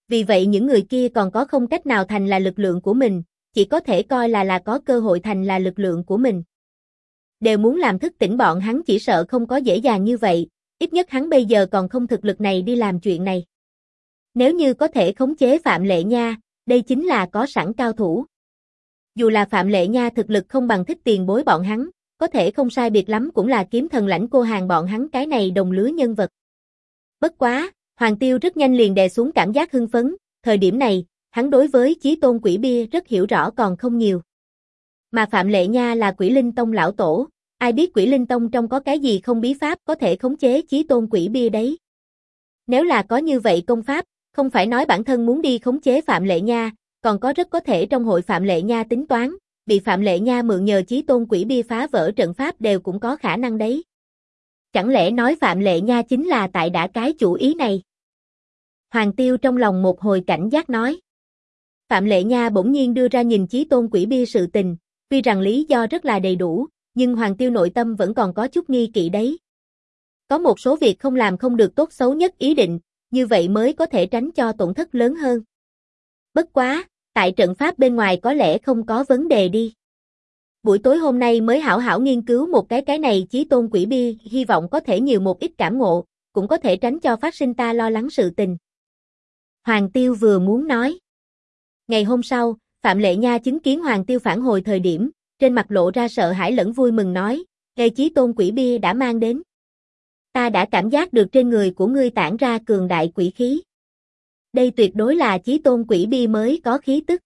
Vì vậy những người kia còn có không cách nào thành là lực lượng của mình, chỉ có thể coi là có cơ hội thành là lực lượng của mình. Đều muốn làm thức tỉnh bọn hắn chỉ sợ không có dễ dàng như vậy, ít nhất hắn bây giờ còn không thực lực này đi làm chuyện này. Nếu như có thể khống chế Phạm Lệ Nha, đây chính là có sẵn cao thủ. Dù là Phạm Lệ Nha thực lực không bằng Thích Tiền Bối bọn hắn, có thể không sai biệt lắm cũng là Kiếm Thần Lãnh Cô Hàng bọn hắn cái này đồng lứa nhân vật. Bất quá, Hoàng Tiêu rất nhanh liền đè xuống cảm giác hưng phấn, thời điểm này, hắn đối với Chí Tôn Quỷ Bia rất hiểu rõ còn không nhiều. Mà Phạm Lệ Nha là Quỷ Linh Tông lão tổ, ai biết Quỷ Linh Tông trong có cái gì không bí pháp có thể khống chế Chí Tôn Quỷ Bia đấy. Nếu là có như vậy công pháp, không phải nói bản thân muốn đi khống chế Phạm Lệ Nha, còn có rất có thể trong hội Phạm Lệ Nha tính toán, bị Phạm Lệ Nha mượn nhờ Chí Tôn Quỷ Bia phá vỡ trận pháp đều cũng có khả năng đấy. Chẳng lẽ nói Phạm Lệ Nha chính là tại đã cái chủ ý này? Hoàng Tiêu trong lòng một hồi cảnh giác nói. Phạm Lệ Nha bỗng nhiên đưa ra nhìn Chí Tôn Quỷ Bia sự tình, tuy rằng lý do rất là đầy đủ, nhưng Hoàng Tiêu nội tâm vẫn còn có chút nghi kỵ đấy. Có một số việc không làm không được tốt xấu nhất ý định, như vậy mới có thể tránh cho tổn thất lớn hơn. Bất quá, tại trận pháp bên ngoài có lẽ không có vấn đề đi. Buổi tối hôm nay mới hảo hảo nghiên cứu một cái này Chí Tôn Quỷ Bia, hy vọng có thể nhiều một ít cảm ngộ, cũng có thể tránh cho phát sinh ta lo lắng sự tình. Hoàng Tiêu vừa muốn nói. Ngày hôm sau, Phạm Lệ Nha chứng kiến Hoàng Tiêu phản hồi thời điểm, trên mặt lộ ra sợ hãi lẫn vui mừng nói, ngày Chí Tôn Quỷ Bia đã mang đến. Ta đã cảm giác được trên người của ngươi tản ra cường đại quỷ khí. Đây tuyệt đối là Chí Tôn Quỷ Bia mới có khí tức.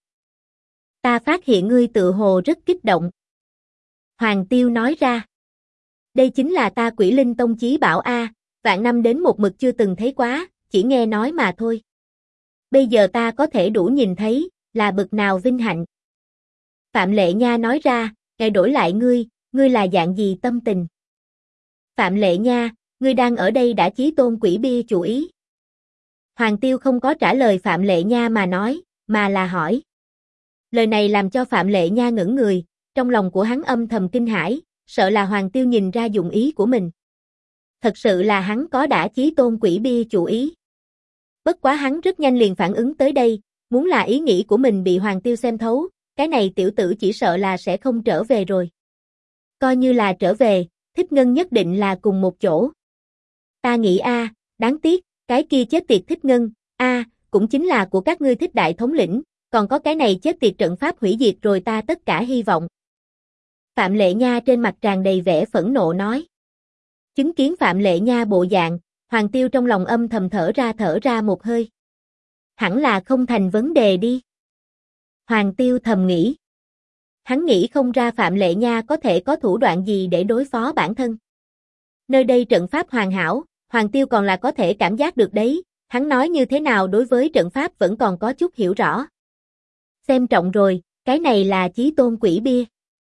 Ta phát hiện ngươi tự hồ rất kích động. Hoàng Tiêu nói ra. Đây chính là ta Quỷ Linh Tông chí bảo A, vạn năm đến một mực chưa từng thấy quá, chỉ nghe nói mà thôi. Bây giờ ta có thể đủ nhìn thấy, là bực nào vinh hạnh. Phạm Lệ Nha nói ra, ngày đổi lại ngươi là dạng gì tâm tình? Phạm Lệ Nha, ngươi đang ở đây đã Chí Tôn Quỷ Bia chủ ý. Hoàng Tiêu không có trả lời Phạm Lệ Nha mà nói, mà là hỏi. Lời này làm cho Phạm Lệ Nha ngẩn người, trong lòng của hắn âm thầm kinh hãi, sợ là Hoàng Tiêu nhìn ra dụng ý của mình. Thật sự là hắn có đã Chí Tôn Quỷ Bia chủ ý. Bất quá hắn rất nhanh liền phản ứng tới đây, muốn là ý nghĩ của mình bị Hoàng Tiêu xem thấu, cái này tiểu tử chỉ sợ là sẽ không trở về rồi. Coi như là trở về, Thích Ngân nhất định là cùng một chỗ. Ta nghĩ đáng tiếc, cái kia chết tiệt Thích Ngân, cũng chính là của các ngươi Thích đại thống lĩnh, còn có cái này chết tiệt trận pháp hủy diệt rồi ta tất cả hy vọng. Phạm Lệ Nha trên mặt tràn đầy vẻ phẫn nộ nói. Chứng kiến Phạm Lệ Nha bộ dạng, Hoàng Tiêu trong lòng âm thầm thở ra một hơi. Hẳn là không thành vấn đề đi. Hoàng Tiêu thầm nghĩ. Hắn nghĩ không ra Phạm Lệ Nha có thể có thủ đoạn gì để đối phó bản thân. Nơi đây trận pháp hoàn hảo, Hoàng Tiêu còn là có thể cảm giác được đấy, hắn nói như thế nào đối với trận pháp vẫn còn có chút hiểu rõ. Xem trọng rồi, cái này là Chí Tôn Quỷ Bia.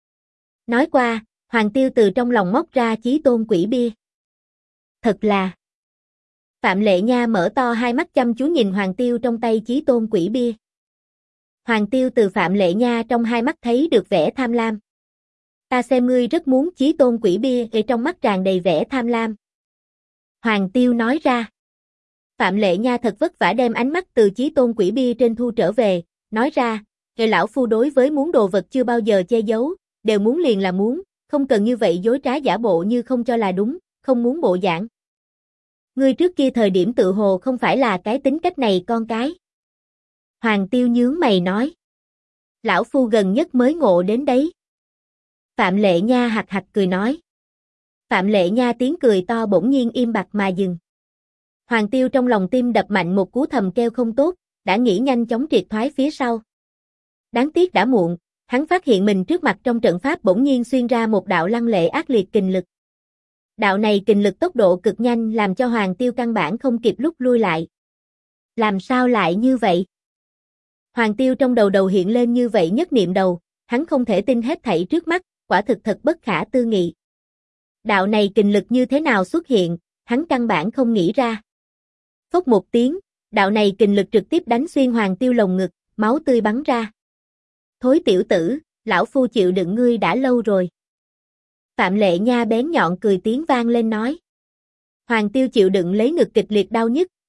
Nói qua, Hoàng Tiêu từ trong lòng móc ra Chí Tôn Quỷ Bia. Thật là. Phạm Lệ Nha mở to hai mắt chăm chú nhìn Hoàng Tiêu trong tay Chí Tôn Quỷ Bia. Hoàng Tiêu từ Phạm Lệ Nha trong hai mắt thấy được vẻ tham lam. Ta xem ngươi rất muốn Chí Tôn Quỷ Bia, ở trong mắt tràn đầy vẻ tham lam. Hoàng Tiêu nói ra. Phạm Lệ Nha thật vất vả đem ánh mắt từ Chí Tôn Quỷ Bia trên thu trở về, nói ra, người lão phu đối với muốn đồ vật chưa bao giờ che giấu, đều muốn liền là muốn, không cần như vậy dối trá giả bộ như không cho là đúng, không muốn bộ dạng. Ngươi trước kia thời điểm tự hồ không phải là cái tính cách này con cái. Hoàng Tiêu nhướng mày nói. Lão phu gần nhất mới ngộ đến đấy. Phạm Lệ Nha hạch hạch cười nói. Phạm Lệ Nha tiếng cười to bỗng nhiên im bặt mà dừng. Hoàng Tiêu trong lòng tim đập mạnh một cú thầm kêu không tốt, đã nghĩ nhanh chóng triệt thoái phía sau. Đáng tiếc đã muộn, hắn phát hiện mình trước mặt trong trận pháp bỗng nhiên xuyên ra một đạo lăng lệ ác liệt kình lực. Đạo này kình lực tốc độ cực nhanh làm cho Hoàng Tiêu căn bản không kịp lúc lui lại. Làm sao lại như vậy? Hoàng Tiêu trong đầu hiện lên như vậy nhất niệm đầu, hắn không thể tin hết thảy trước mắt, quả thực thật bất khả tư nghị. Đạo này kình lực như thế nào xuất hiện, hắn căn bản không nghĩ ra. Phốc một tiếng, đạo này kình lực trực tiếp đánh xuyên Hoàng Tiêu lồng ngực, máu tươi bắn ra. Thối tiểu tử, lão phu chịu đựng ngươi đã lâu rồi. Phạm Lệ Nha bén nhọn cười tiếng vang lên nói. Hoàng Tiêu chịu đựng lấy ngực kịch liệt đau nhức,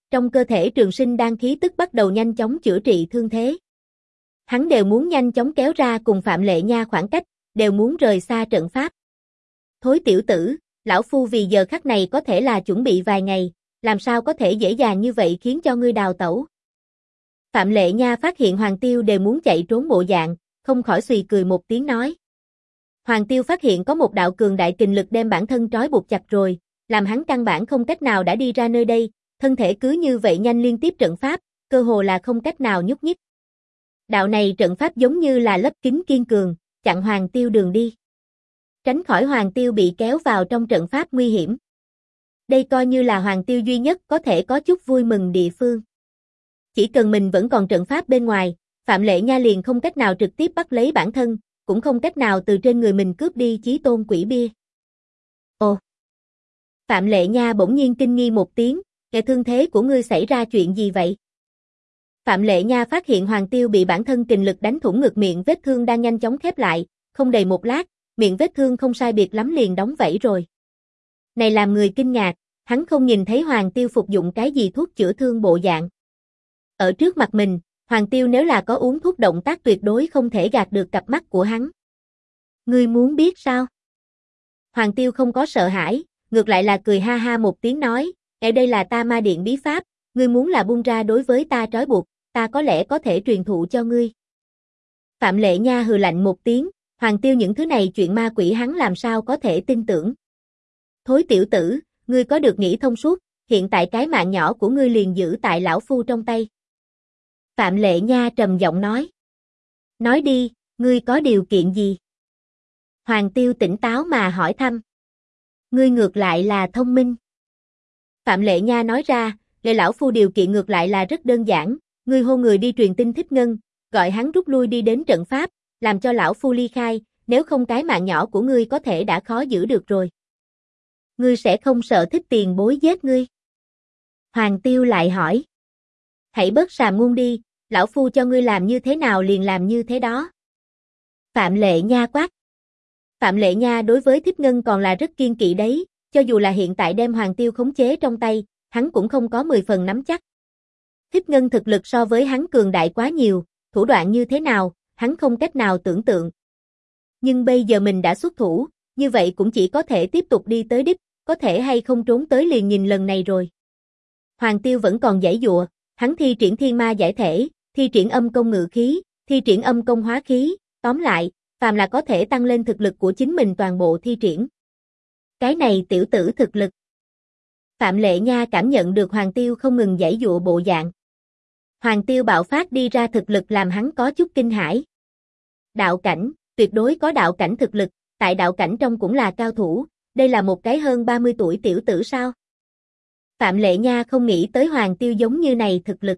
trong cơ thể Trường Sinh đan khí tức bắt đầu nhanh chóng chữa trị thương thế. Hắn đều muốn nhanh chóng kéo ra cùng Phạm Lệ Nha khoảng cách, đều muốn rời xa trận pháp. Thối tiểu tử, lão phu vì giờ khắc này có thể là chuẩn bị vài ngày, làm sao có thể dễ dàng như vậy khiến cho ngươi đào tẩu. Phạm Lệ Nha phát hiện Hoàng Tiêu đều muốn chạy trốn bộ dạng, không khỏi xùy cười một tiếng nói. Hoàng Tiêu phát hiện có một đạo cường đại kình lực đem bản thân trói buộc chặt rồi, làm hắn căn bản không cách nào đã đi ra nơi đây, thân thể cứ như vậy nhanh liên tiếp trận pháp, cơ hồ là không cách nào nhúc nhích. Đạo này trận pháp giống như là lấp kín kiên cường, chặn Hoàng Tiêu đường đi. Tránh khỏi Hoàng Tiêu bị kéo vào trong trận pháp nguy hiểm. Đây coi như là Hoàng Tiêu duy nhất có thể có chút vui mừng địa phương. Chỉ cần mình vẫn còn trận pháp bên ngoài, Phạm Lệ Nha liền không cách nào trực tiếp bắt lấy bản thân, cũng không cách nào từ trên người mình cướp đi chí tôn quỷ bia. Ồ! Phạm Lệ Nha bỗng nhiên kinh nghi một tiếng, nghe thương thế của ngươi xảy ra chuyện gì vậy? Phạm Lệ Nha phát hiện Hoàng Tiêu bị bản thân kình lực đánh thủng ngực, miệng vết thương đang nhanh chóng khép lại, không đầy một lát, miệng vết thương không sai biệt lắm liền đóng vảy rồi. Này làm người kinh ngạc, hắn không nhìn thấy Hoàng Tiêu phục dụng cái gì thuốc chữa thương bộ dạng. Ở trước mặt mình, Hoàng Tiêu nếu là có uống thuốc động tác tuyệt đối không thể gạt được cặp mắt của hắn. Ngươi muốn biết sao? Hoàng Tiêu không có sợ hãi, ngược lại là cười ha ha một tiếng nói, ở đây là ta ma điện bí pháp, ngươi muốn là buông ra đối với ta trói buộc, ta có lẽ có thể truyền thụ cho ngươi. Phạm Lệ Nha hừ lạnh một tiếng, Hoàng Tiêu những thứ này chuyện ma quỷ hắn làm sao có thể tin tưởng. Thối tiểu tử, ngươi có được nghĩ thông suốt, hiện tại cái mạng nhỏ của ngươi liền giữ tại lão phu trong tay. Phạm Lệ Nha trầm giọng nói. Nói đi, ngươi có điều kiện gì? Hoàng Tiêu tỉnh táo mà hỏi thăm. Ngươi ngược lại là thông minh. Phạm Lệ Nha nói ra, để lão phu điều kiện ngược lại là rất đơn giản, ngươi hô người đi truyền tin Thích Ngân, gọi hắn rút lui đi đến trận pháp, làm cho lão phu ly khai, nếu không cái mạng nhỏ của ngươi có thể đã khó giữ được rồi. Ngươi sẽ không sợ Thích Tiền Bối giết ngươi? Hoàng Tiêu lại hỏi. Hãy bớt sàm ngôn đi, lão phu cho ngươi làm như thế nào liền làm như thế đó. Phạm Lệ Nha quát. Phạm Lệ Nha đối với Thích Ngân còn là rất kiên kỵ đấy, cho dù là hiện tại đem Hoàng Tiêu khống chế trong tay, hắn cũng không có 10 phần nắm chắc. Thích Ngân thực lực so với hắn cường đại quá nhiều, thủ đoạn như thế nào, hắn không cách nào tưởng tượng. Nhưng bây giờ mình đã xuất thủ, như vậy cũng chỉ có thể tiếp tục đi tới đích, có thể hay không trốn tới liền nhìn lần này rồi. Hoàng Tiêu vẫn còn giãy giụa, hắn thi triển thiên ma giải thể, thi triển âm công ngự khí, thi triển âm công hóa khí, tóm lại, phàm là có thể tăng lên thực lực của chính mình toàn bộ thi triển. Cái này tiểu tử thực lực. Phạm Lệ Nha cảm nhận được Hoàng Tiêu không ngừng giãy giụa bộ dạng. Hoàng Tiêu bạo phát đi ra thực lực làm hắn có chút kinh hãi. Đạo cảnh, tuyệt đối có đạo cảnh thực lực, tại đạo cảnh trong cũng là cao thủ, đây là một cái hơn 30 tuổi tiểu tử sao? Phạm Lệ Nha không nghĩ tới Hoàng Tiêu giống như này thực lực.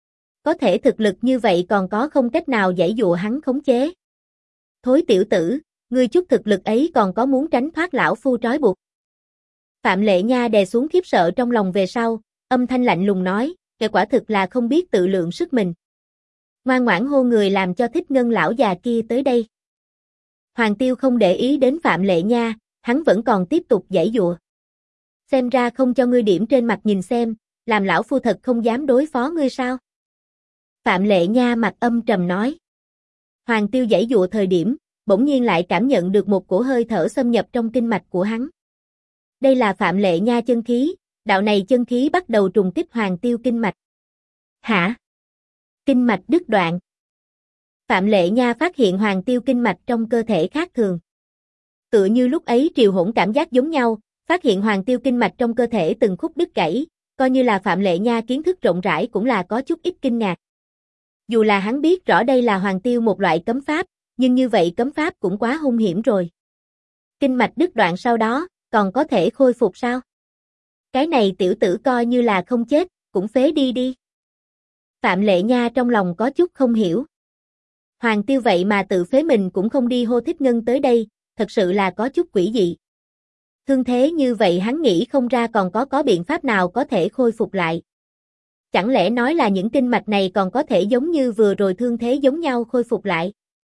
Có thể thực lực như vậy còn có không cách nào giãy giụa hắn khống chế. Thối tiểu tử, ngươi chút thực lực ấy còn có muốn tránh thoát lão phu trói buộc. Phạm Lệ Nha đè xuống khiếp sợ trong lòng về sau, âm thanh lạnh lùng nói, kẻ quả thực là không biết tự lượng sức mình. Ngoan ngoãn hô người làm cho Thích Ngân lão già kia tới đây. Hoàng Tiêu không để ý đến Phạm Lệ Nha, hắn vẫn còn tiếp tục giãy giụa. Xem ra không cho ngươi điểm trên mặt nhìn xem, làm lão phu thật không dám đối phó ngươi sao? Phạm Lệ Nha mặt âm trầm nói. Hoàng Tiêu giãy giụa thời điểm, bỗng nhiên lại cảm nhận được một cổ hơi thở xâm nhập trong kinh mạch của hắn. Đây là Phạm Lệ Nha chân khí, đạo này chân khí bắt đầu trùng kích Hoàng Tiêu kinh mạch. Hả? Kinh mạch đứt đoạn. Phạm Lệ Nha phát hiện Hoàng Tiêu kinh mạch trong cơ thể khác thường. Tựa như lúc ấy Triều Hỗn cảm giác giống nhau, phát hiện Hoàng Tiêu kinh mạch trong cơ thể từng khúc đứt gãy, coi như là Phạm Lệ Nha kiến thức rộng rãi cũng là có chút ít kinh ngạc. Dù là hắn biết rõ đây là Hoàng Tiêu một loại cấm pháp, nhưng như vậy cấm pháp cũng quá hung hiểm rồi. Kinh mạch đứt đoạn sau đó, còn có thể khôi phục sao? Cái này tiểu tử coi như là không chết, cũng phế đi đi. Phạm Lệ Nha trong lòng có chút không hiểu. Hoàng Tiêu vậy mà tự phế mình cũng không đi hô Thích Ngân tới đây, thật sự là có chút quỷ dị. Thương thế như vậy hắn nghĩ không ra còn có biện pháp nào có thể khôi phục lại. Chẳng lẽ nói là những kinh mạch này còn có thể giống như vừa rồi thương thế giống nhau khôi phục lại?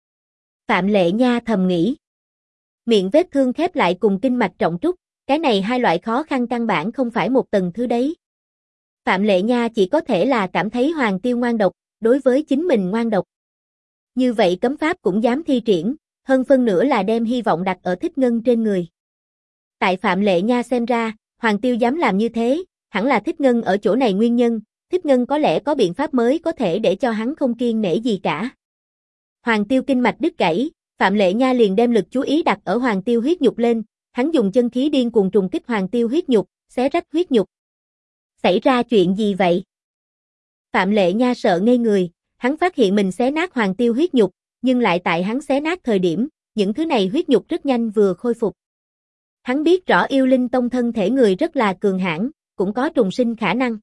Phạm Lệ Nha thầm nghĩ. Miệng vết thương khép lại cùng kinh mạch trọng trúc, cái này hai loại khó khăn căn bản không phải một tầng thứ đấy. Phạm Lệ Nha chỉ có thể là cảm thấy Hoàng Tiêu ngoan độc, đối với chính mình ngoan độc. Như vậy cấm pháp cũng dám thi triển, hơn phân nửa là đem hy vọng đặt ở Thích Ngân trên người. Tại Phạm Lệ Nha xem ra, Hoàng Tiêu dám làm như thế, hẳn là Thích Ngân ở chỗ này nguyên nhân, Thích Ngân có lẽ có biện pháp mới có thể để cho hắn không kiêng nể gì cả. Hoàng Tiêu kinh mạch đứt gãy, Phạm Lệ Nha liền đem lực chú ý đặt ở Hoàng Tiêu huyết nhục lên, hắn dùng chân khí điên cuồng trùng kích Hoàng Tiêu huyết nhục, xé rách huyết nhục. Xảy ra chuyện gì vậy? Phạm Lệ Nha sợ ngây người, hắn phát hiện mình xé nát Hoàng Tiêu huyết nhục, nhưng lại tại hắn xé nát thời điểm, những thứ này huyết nhục rất nhanh vừa khôi phục. Hắn biết rõ Yêu Linh Tông thân thể người rất là cường hãn, cũng có trùng sinh khả năng.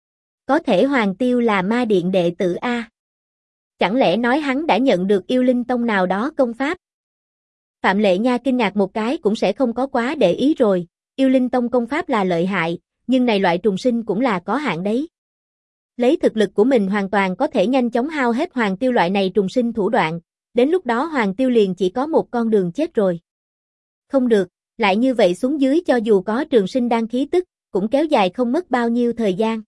Có thể Hoàng Tiêu là ma điện đệ tử A. Chẳng lẽ nói hắn đã nhận được Yêu Linh Tông nào đó công pháp? Phạm Lệ Nha kinh ngạc một cái cũng sẽ không có quá để ý rồi, Yêu Linh Tông công pháp là lợi hại, nhưng này loại trùng sinh cũng là có hạn đấy. Lấy thực lực của mình hoàn toàn có thể nhanh chóng hao hết Hoàng Tiêu loại này trùng sinh thủ đoạn, đến lúc đó Hoàng Tiêu liền chỉ có một con đường chết rồi. Không được, lại như vậy xuống dưới cho dù có trường sinh đan khí tức, cũng kéo dài không mất bao nhiêu thời gian.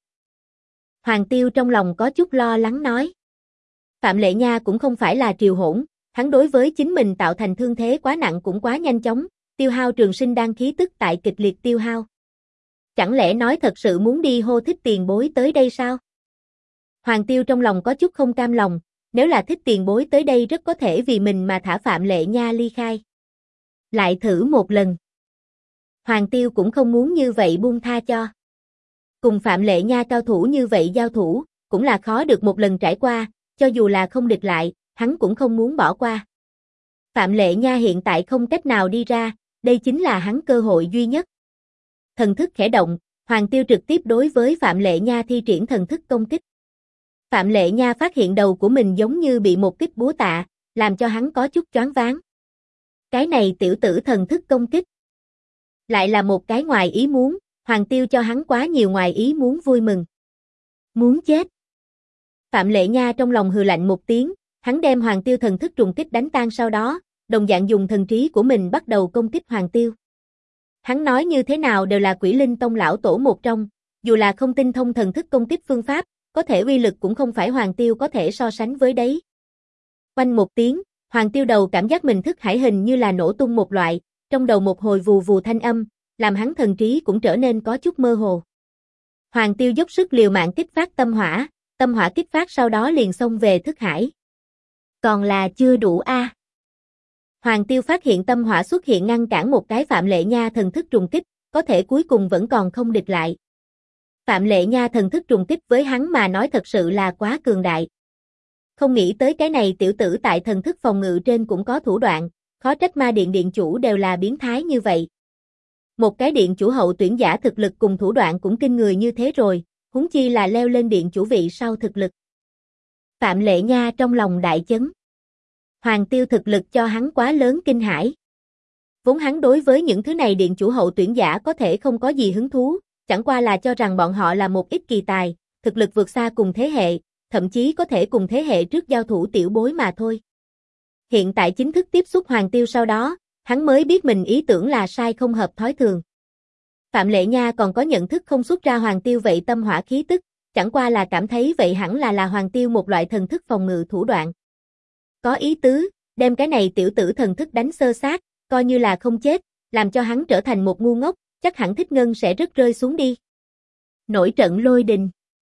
Hoàng Tiêu trong lòng có chút lo lắng nói. Phạm Lệ Nha cũng không phải là triều hỗn, hắn đối với chính mình tạo thành thương thế quá nặng cũng quá nhanh chóng, tiêu hao trường sinh đan khí tức tại kịch liệt tiêu hao. Chẳng lẽ nói thật sự muốn đi hô Thích tiền bối tới đây sao? Hoàng Tiêu trong lòng có chút không cam lòng, nếu là Thích tiền bối tới đây rất có thể vì mình mà thả Phạm Lệ Nha ly khai. Lại thử một lần. Hoàng Tiêu cũng không muốn như vậy buông tha cho. Cùng Phạm Lệ Nha cao thủ như vậy giao thủ, cũng là khó được một lần trải qua, cho dù là không địch lại, hắn cũng không muốn bỏ qua. Phạm Lệ Nha hiện tại không cách nào đi ra, đây chính là hắn cơ hội duy nhất. Thần thức khẽ động, Hoàng Tiêu trực tiếp đối với Phạm Lệ Nha thi triển thần thức công kích. Phạm Lệ Nha phát hiện đầu của mình giống như bị một kích búa tạ, làm cho hắn có chút choáng váng. Cái này tiểu tử thần thức công kích. Lại là một cái ngoài ý muốn, Hoàng Tiêu cho hắn quá nhiều ngoài ý muốn vui mừng. Muốn chết. Phạm Lệ Nha trong lòng hừ lạnh một tiếng, hắn đem Hoàng Tiêu thần thức trùng kích đánh tan sau đó, đồng dạng dùng thần trí của mình bắt đầu công kích Hoàng Tiêu. Hắn nói như thế nào đều là Quỷ Linh Tông lão tổ một trong, dù là không tinh thông thần thức công kích phương pháp, có thể uy lực cũng không phải Hoàng Tiêu có thể so sánh với đấy. Oanh một tiếng, Hoàng Tiêu đầu cảm giác mình thức hải hình như là nổ tung một loại, trong đầu một hồi vù vù thanh âm, làm hắn thần trí cũng trở nên có chút mơ hồ. Hoàng Tiêu dốc sức liều mạng kích phát tâm hỏa kích phát sau đó liền xông về thức hải. Còn là chưa đủ a. Hoàng Tiêu phát hiện tâm hỏa xuất hiện ngăn cản một cái Phạm Lệ Nha thần thức trùng kích, có thể cuối cùng vẫn còn không địch lại. Phạm Lệ Nha thần thức trùng kích với hắn mà nói thật sự là quá cường đại. Không nghĩ tới cái này tiểu tử tại thần thức phòng ngự trên cũng có thủ đoạn, khó trách ma điện điện chủ đều là biến thái như vậy. Một cái điện chủ hậu tuyển giả thực lực cùng thủ đoạn cũng kinh người như thế rồi, huống chi là leo lên điện chủ vị sau thực lực. Phạm Lệ Nha trong lòng đại chấn. Hoàng Tiêu thực lực cho hắn quá lớn kinh hãi. Vốn hắn đối với những thứ này điện chủ hậu tuyển giả có thể không có gì hứng thú, chẳng qua là cho rằng bọn họ là một ít kỳ tài, thực lực vượt xa cùng thế hệ, thậm chí có thể cùng thế hệ trước giao thủ tiểu bối mà thôi. Hiện tại chính thức tiếp xúc Hoàng Tiêu sau đó, hắn mới biết mình ý tưởng là sai không hợp thói thường. Phạm Lệ Nha còn có nhận thức không xuất ra Hoàng Tiêu vậy tâm hỏa khí tức, chẳng qua là cảm thấy vậy hẳn là Hoàng Tiêu một loại thần thức phòng ngự thủ đoạn. Có ý tứ, đem cái này tiểu tử thần thức đánh sơ sát, coi như là không chết, làm cho hắn trở thành một ngu ngốc, chắc hẳn Thích Ngân sẽ rất rơi xuống đi. Nổi trận lôi đình.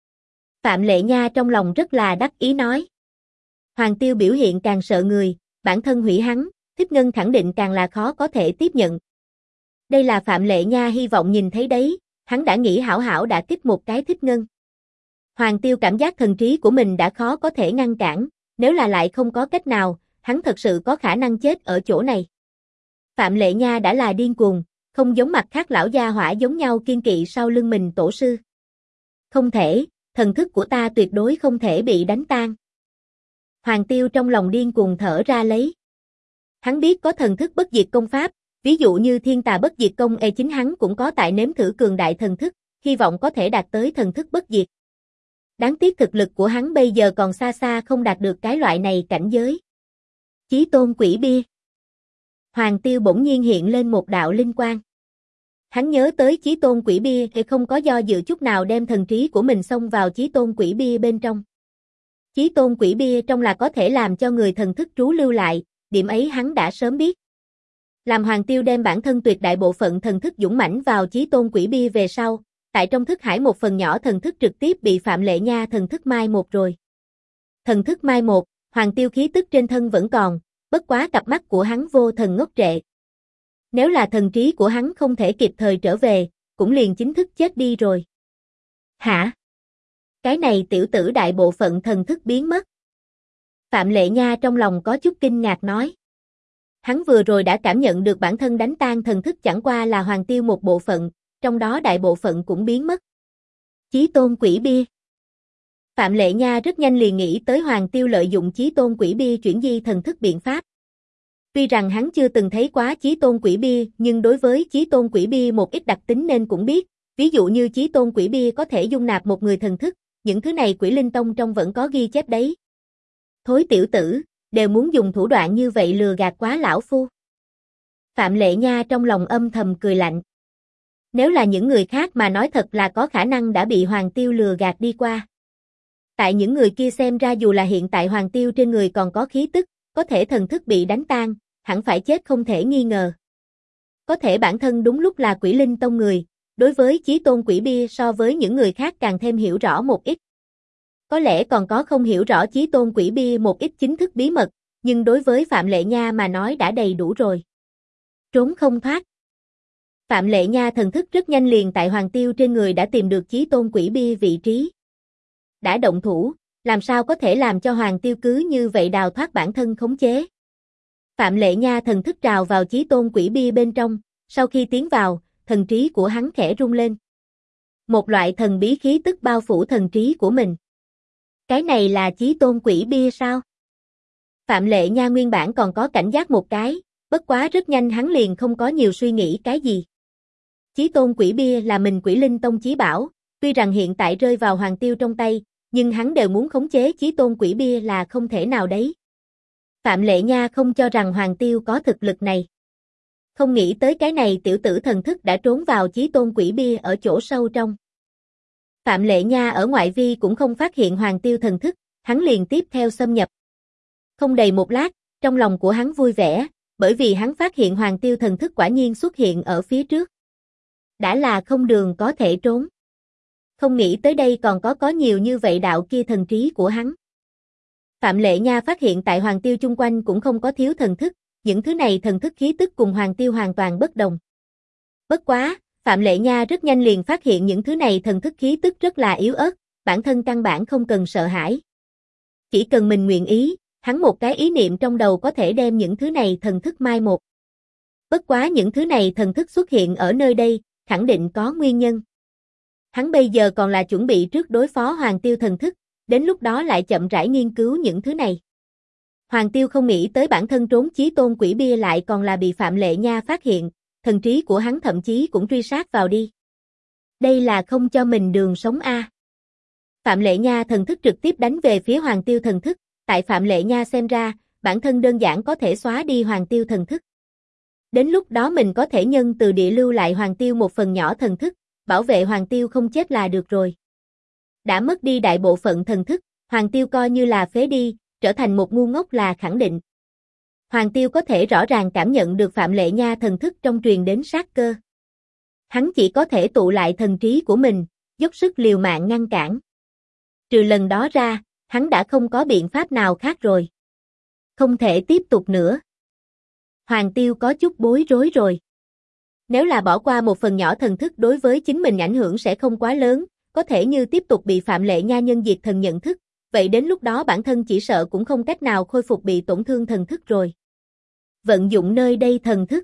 Phạm Lệ Nha trong lòng rất là đắc ý nói. Hoàng Tiêu biểu hiện càng sợ người, bản thân hủy hắn, Thích Ngân khẳng định càng là khó có thể tiếp nhận. Đây là Phạm Lệ Nha hy vọng nhìn thấy đấy, hắn đã nghĩ hảo hảo đã kích một cái Thích Ngân. Hoàng Tiêu cảm giác thần trí của mình đã khó có thể ngăn cản, nếu là lại không có cách nào, hắn thật sự có khả năng chết ở chỗ này. Phạm Lệ Nha đã là điên cuồng, không giống mặt khác lão gia hỏa giống nhau kiên kỵ sau lưng mình tổ sư. Không thể, thần thức của ta tuyệt đối không thể bị đánh tan. Hoàng Tiêu trong lòng điên cuồng thở ra lấy. Hắn biết có thần thức bất diệt công pháp, ví dụ như thiên tà bất diệt công chính hắn cũng có tại nếm thử cường đại thần thức, hy vọng có thể đạt tới thần thức bất diệt. Đáng tiếc thực lực của hắn bây giờ còn xa xa không đạt được cái loại này cảnh giới. Chí tôn quỷ bia. Hoàng Tiêu bỗng nhiên hiện lên một đạo linh quang. Hắn nhớ tới chí tôn quỷ bia thì không có do dự chút nào đem thần trí của mình xông vào chí tôn quỷ bia bên trong. Chí tôn quỷ bia trong là có thể làm cho người thần thức trú lưu lại, điểm ấy hắn đã sớm biết. Làm Hoàng Tiêu đem bản thân tuyệt đại bộ phận thần thức dũng mãnh vào chí tôn quỷ bia về sau, tại trong thức hải một phần nhỏ thần thức trực tiếp bị Phạm Lệ Nha thần thức mai một rồi. Thần thức mai một, Hoàng Tiêu khí tức trên thân vẫn còn, bất quá cặp mắt của hắn vô thần ngốc trệ. Nếu là thần trí của hắn không thể kịp thời trở về, cũng liền chính thức chết đi rồi. Hả? Cái này tiểu tử đại bộ phận thần thức biến mất. Phạm Lệ Nha trong lòng có chút kinh ngạc nói. Hắn vừa rồi đã cảm nhận được bản thân đánh tan thần thức chẳng qua là Hoàng Tiêu một bộ phận, trong đó đại bộ phận cũng biến mất. Chí tôn quỷ bia. Phạm Lệ Nha rất nhanh liền nghĩ tới Hoàng Tiêu lợi dụng chí tôn quỷ bia chuyển di thần thức biện pháp. Tuy rằng hắn chưa từng thấy quá chí tôn quỷ bia, nhưng đối với chí tôn quỷ bia một ít đặc tính nên cũng biết, ví dụ như chí tôn quỷ bia có thể dung nạp một người thần thức, những thứ này Quỷ Linh Tông trong vẫn có ghi chép đấy. Thối tiểu tử, đều muốn dùng thủ đoạn như vậy lừa gạt quá lão phu. Phạm Lệ Nha trong lòng âm thầm cười lạnh. Nếu là những người khác mà nói thật là có khả năng đã bị Hoàng Tiêu lừa gạt đi qua. Tại những người kia xem ra dù là hiện tại Hoàng Tiêu trên người còn có khí tức, có thể thần thức bị đánh tan, hẳn phải chết không thể nghi ngờ. Có thể bản thân đúng lúc là Quỷ Linh Tông người, đối với chí tôn quỷ bia so với những người khác càng thêm hiểu rõ một ít. Có lẽ còn có không hiểu rõ chí tôn quỷ bia một ít chính thức bí mật, nhưng đối với Phạm Lệ Nha mà nói đã đầy đủ rồi. Trốn không thoát. Phạm Lệ Nha thần thức rất nhanh liền tại Hoàng Tiêu trên người đã tìm được chí tôn quỷ bia vị trí. Đã động thủ, làm sao có thể làm cho Hoàng Tiêu cứ như vậy đào thoát bản thân khống chế. Phạm Lệ Nha thần thức trào vào chí tôn quỷ bia bên trong, sau khi tiến vào, thần trí của hắn khẽ rung lên. Một loại thần bí khí tức bao phủ thần trí của mình. Cái này là chí tôn quỷ bia sao? Phạm Lệ Nha nguyên bản còn có cảnh giác một cái, bất quá rất nhanh hắn liền không có nhiều suy nghĩ cái gì. Chí tôn quỷ bia là mình Quỷ Linh Tông chí bảo, tuy rằng hiện tại rơi vào Hoàng Tiêu trong tay, nhưng hắn đều muốn khống chế chí tôn quỷ bia là không thể nào đấy. Phạm Lệ Nha không cho rằng Hoàng Tiêu có thực lực này. Không nghĩ tới cái này tiểu tử thần thức đã trốn vào chí tôn quỷ bia ở chỗ sâu trong. Phạm Lệ Nha ở ngoại vi cũng không phát hiện Hoàng Tiêu thần thức, hắn liền tiếp theo xâm nhập. Không đầy một lát, trong lòng của hắn vui vẻ, bởi vì hắn phát hiện Hoàng Tiêu thần thức quả nhiên xuất hiện ở phía trước. Đã là không đường có thể trốn. Không nghĩ tới đây còn có nhiều như vậy đạo kia thần trí của hắn. Phạm Lệ Nha phát hiện tại Hoàng Tiêu chung quanh cũng không có thiếu thần thức, những thứ này thần thức khí tức cùng Hoàng Tiêu hoàn toàn bất đồng. Bất quá, Phạm Lệ Nha rất nhanh liền phát hiện những thứ này thần thức khí tức rất là yếu ớt, bản thân căn bản không cần sợ hãi. Chỉ cần mình nguyện ý, hắn một cái ý niệm trong đầu có thể đem những thứ này thần thức mai một. Bất quá những thứ này thần thức xuất hiện ở nơi đây, khẳng định có nguyên nhân. Hắn bây giờ còn là chuẩn bị trước đối phó Hoàng Tiêu thần thức, đến lúc đó lại chậm rãi nghiên cứu những thứ này. Hoàng Tiêu không nghĩ tới bản thân trốn chí tôn quỷ bia lại còn là bị Phạm Lệ Nha phát hiện, thần trí của hắn thậm chí cũng truy sát vào đi. Đây là không cho mình đường sống a. Phạm Lệ Nha thần thức trực tiếp đánh về phía Hoàng Tiêu thần thức, tại Phạm Lệ Nha xem ra, bản thân đơn giản có thể xóa đi Hoàng Tiêu thần thức. Đến lúc đó mình có thể nhân từ địa lưu lại Hoàng Tiêu một phần nhỏ thần thức, bảo vệ Hoàng Tiêu không chết là được rồi. Đã mất đi đại bộ phận thần thức, Hoàng Tiêu coi như là phế đi, trở thành một ngu ngốc là khẳng định. Hoàng Tiêu có thể rõ ràng cảm nhận được Phạm Lệ Nha thần thức trong truyền đến sát cơ. Hắn chỉ có thể tụ lại thần trí của mình, dốc sức liều mạng ngăn cản. Trừ lần đó ra, hắn đã không có biện pháp nào khác rồi. Không thể tiếp tục nữa. Hoàng Tiêu có chút bối rối rồi. Nếu là bỏ qua một phần nhỏ thần thức đối với chính mình ảnh hưởng sẽ không quá lớn, có thể như tiếp tục bị Phạm Lệ Nha nhân diệt thần nhận thức, vậy đến lúc đó bản thân chỉ sợ cũng không cách nào khôi phục bị tổn thương thần thức rồi. Vận dụng nơi đây thần thức.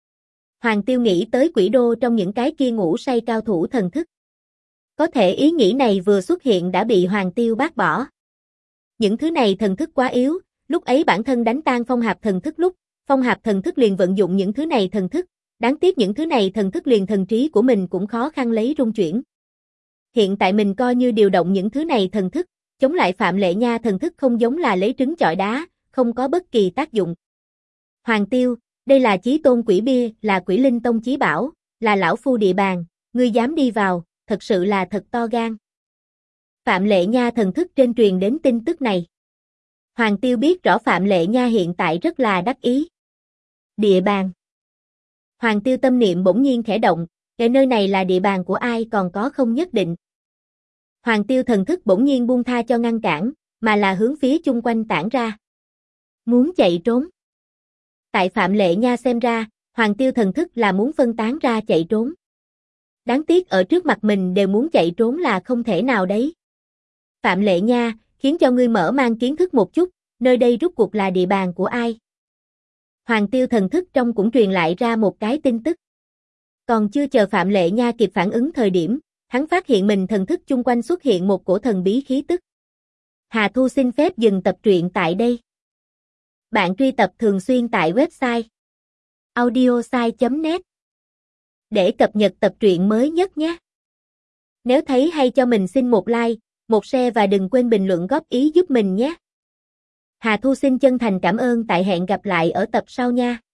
Hoàng Tiêu nghĩ tới Quỷ Đô trong những cái kia ngủ say cao thủ thần thức. Có thể ý nghĩ này vừa xuất hiện đã bị Hoàng Tiêu bác bỏ. Những thứ này thần thức quá yếu, lúc ấy bản thân đánh tan Phong Hạp thần thức lúc, Phong Hạp thần thức liền vận dụng những thứ này thần thức, đáng tiếc những thứ này thần thức liền thần trí của mình cũng khó khăn lấy rung chuyển. Hiện tại mình coi như điều động những thứ này thần thức, chống lại Phạm Lệ Nha thần thức không giống là lấy trứng chọi đá, không có bất kỳ tác dụng. Hoàng Tiêu, đây là chí tôn quỷ bia, là Quỷ Linh Tông chí bảo, Là lão phu địa bàn, ngươi dám đi vào, thật sự là thật to gan. Phạm Lệ Nha thần thức trên truyền đến tin tức này. Hoàng Tiêu biết rõ Phạm Lệ Nha hiện tại rất là đắc ý. Địa bàn. Hoàng Tiêu tâm niệm bỗng nhiên khẽ động, cái nơi này là địa bàn của ai còn có không nhất định. Hoàng Tiêu thần thức bỗng nhiên buông tha cho ngăn cản, mà là hướng phía chung quanh tản ra. Muốn chạy trốn. Tại Phạm Lệ Nha xem ra, Hoàng Tiêu thần thức là muốn phân tán ra chạy trốn. Đáng tiếc ở trước mặt mình đều muốn chạy trốn là không thể nào đấy. Phạm Lệ Nha, khiến cho ngươi mở mang kiến thức một chút, nơi đây rốt cuộc là địa bàn của ai. Hoàng Tiêu thần thức trong cũng truyền lại ra một cái tin tức. Còn chưa chờ Phạm Lệ Nha kịp phản ứng thời điểm, hắn phát hiện mình thần thức chung quanh xuất hiện một cổ thần bí khí tức. Hà Thu xin phép dừng tập truyện tại đây. Bạn truy tập thường xuyên tại website audiosai.net để cập nhật tập truyện mới nhất nhé. Nếu thấy hay cho mình xin một like, một share và đừng quên bình luận góp ý giúp mình nhé. Hà Thu xin chân thành cảm ơn, tại hẹn gặp lại ở tập sau nha.